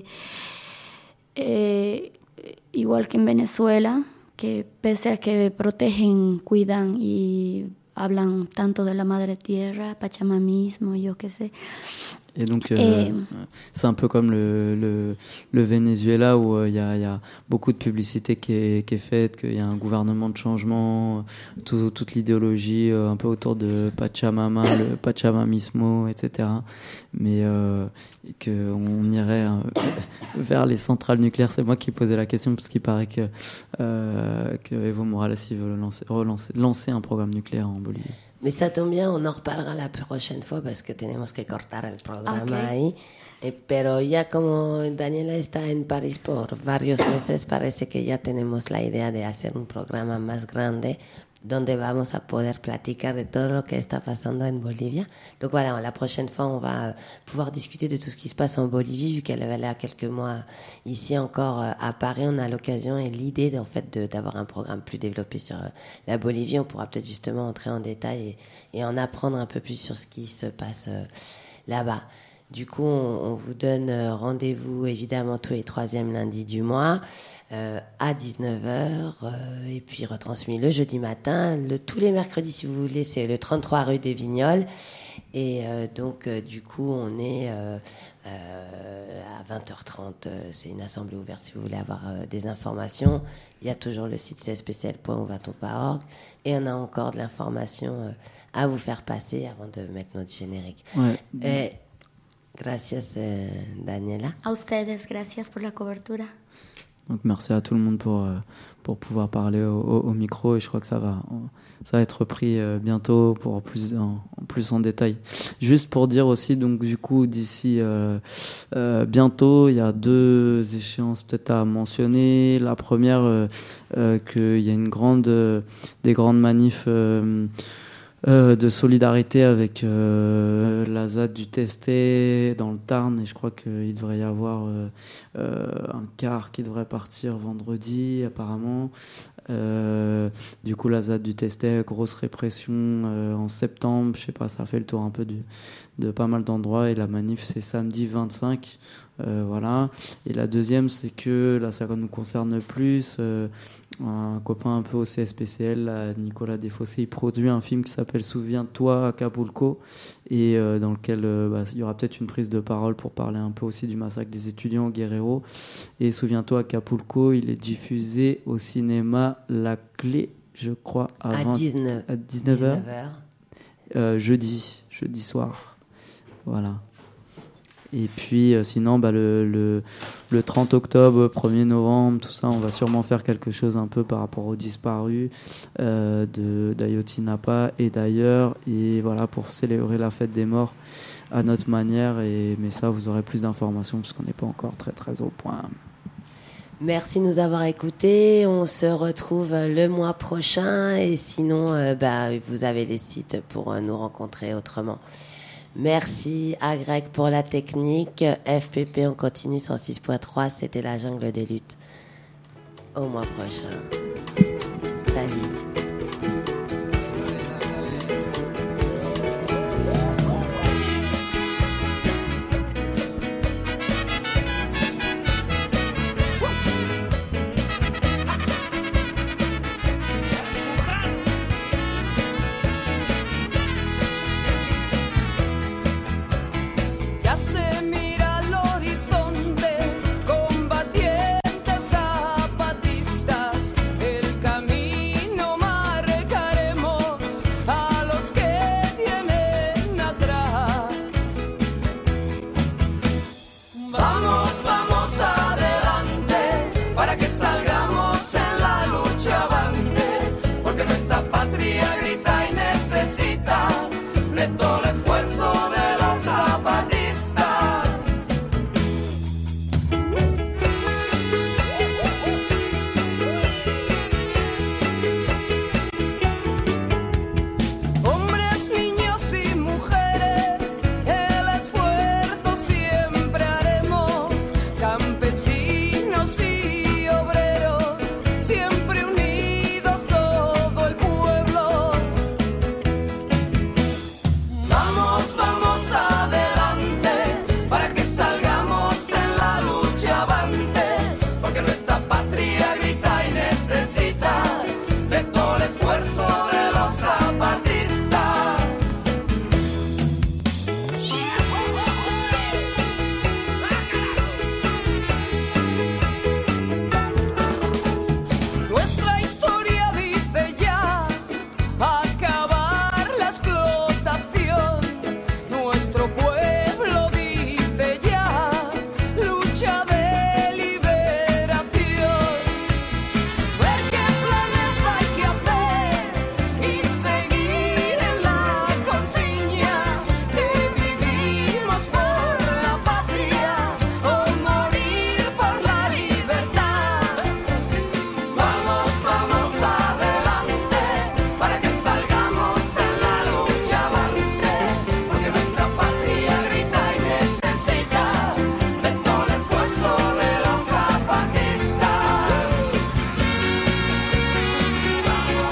igual que en Venezuela, que pese a que protegen, cuidan y hablan tanto de la madre tierra, pachamamismo, yo qué sé. Et donc, c'est un peu comme le Venezuela où il y a beaucoup de publicité qui est faite, qu'il y a un gouvernement de changement, toute l'idéologie un peu autour de Pachamama, le Pachamamismo, etc. Mais qu'on irait vers les centrales nucléaires. C'est moi qui posais la question parce qu'il paraît que Evo Morales veut lancer un programme nucléaire en Bolivie. Mais ça tombe bien, on en reparlera la prochaine fois parce que tenemos que cortar el programa ahí. Pero ya como Daniela está en París por varios meses, parece que ya tenemos la idea de hacer un programa más grande donde vamos a poder platicar de todo lo que está pasando en Bolivia. Donc voilà, la prochaine fois, on va pouvoir discuter de tout ce qui se passe en Bolivie, vu qu'elle est là quelques mois ici encore à Paris. On a l'occasion et l'idée d'avoir un programme plus développé sur la Bolivie. On pourra peut-être justement entrer en détail et en apprendre un peu plus sur ce qui se passe là-bas. Du coup, on vous donne rendez-vous évidemment tous les 3e lundis du mois à 19h et puis retransmis le jeudi matin. Tous les mercredis, si vous voulez, c'est le 33 rue des Vignoles. Et donc, du coup, on est à 20h30. C'est une assemblée ouverte si vous voulez avoir des informations. Il y a toujours le site cspcl.ovaton.org et on a encore de l'information à vous faire passer avant de mettre notre générique. Ouais. Gracias, Daniela. A ustedes, gracias por la cobertura. Donc merci à tout le monde pour pouvoir parler au micro et je crois que ça va être repris bientôt pour plus en détail. Juste pour dire aussi, donc du coup d'ici bientôt, il y a 2 échéances peut-être à mentionner. La première, qu'il y a des grandes manifs de solidarité avec la ZAD du Testé dans le Tarn, et je crois qu'il devrait y avoir un car qui devrait partir vendredi apparemment. Du coup la ZAD du Testé, grosse répression en septembre, je sais pas, ça a fait le tour un peu de pas mal d'endroits, et la manif c'est samedi 25. Voilà. Et la deuxième, c'est que là ça nous concerne plus, un copain un peu au CSPCL, Nicolas Desfossés, il produit un film qui s'appelle Souviens-toi Acapulco, et dans lequel il y aura peut-être une prise de parole pour parler un peu aussi du massacre des étudiants au Guerrero. Et Souviens-toi Acapulco, il est diffusé au cinéma La Clé, je crois, à 19h. Jeudi soir. Voilà. Et puis sinon le 30 octobre, 1er novembre, tout ça, on va sûrement faire quelque chose un peu par rapport aux disparus d'Ayotzinapa et d'ailleurs, et voilà, pour célébrer la fête des morts à notre manière. Mais ça, vous aurez plus d'informations parce qu'on n'est pas encore très très au point. Merci de nous avoir écoutés. On se retrouve le mois prochain et sinon vous avez les sites pour nous rencontrer autrement. Merci à Greg pour la technique. FPP, on continue 106.3. C'était la jungle des luttes. Au mois prochain. Salut.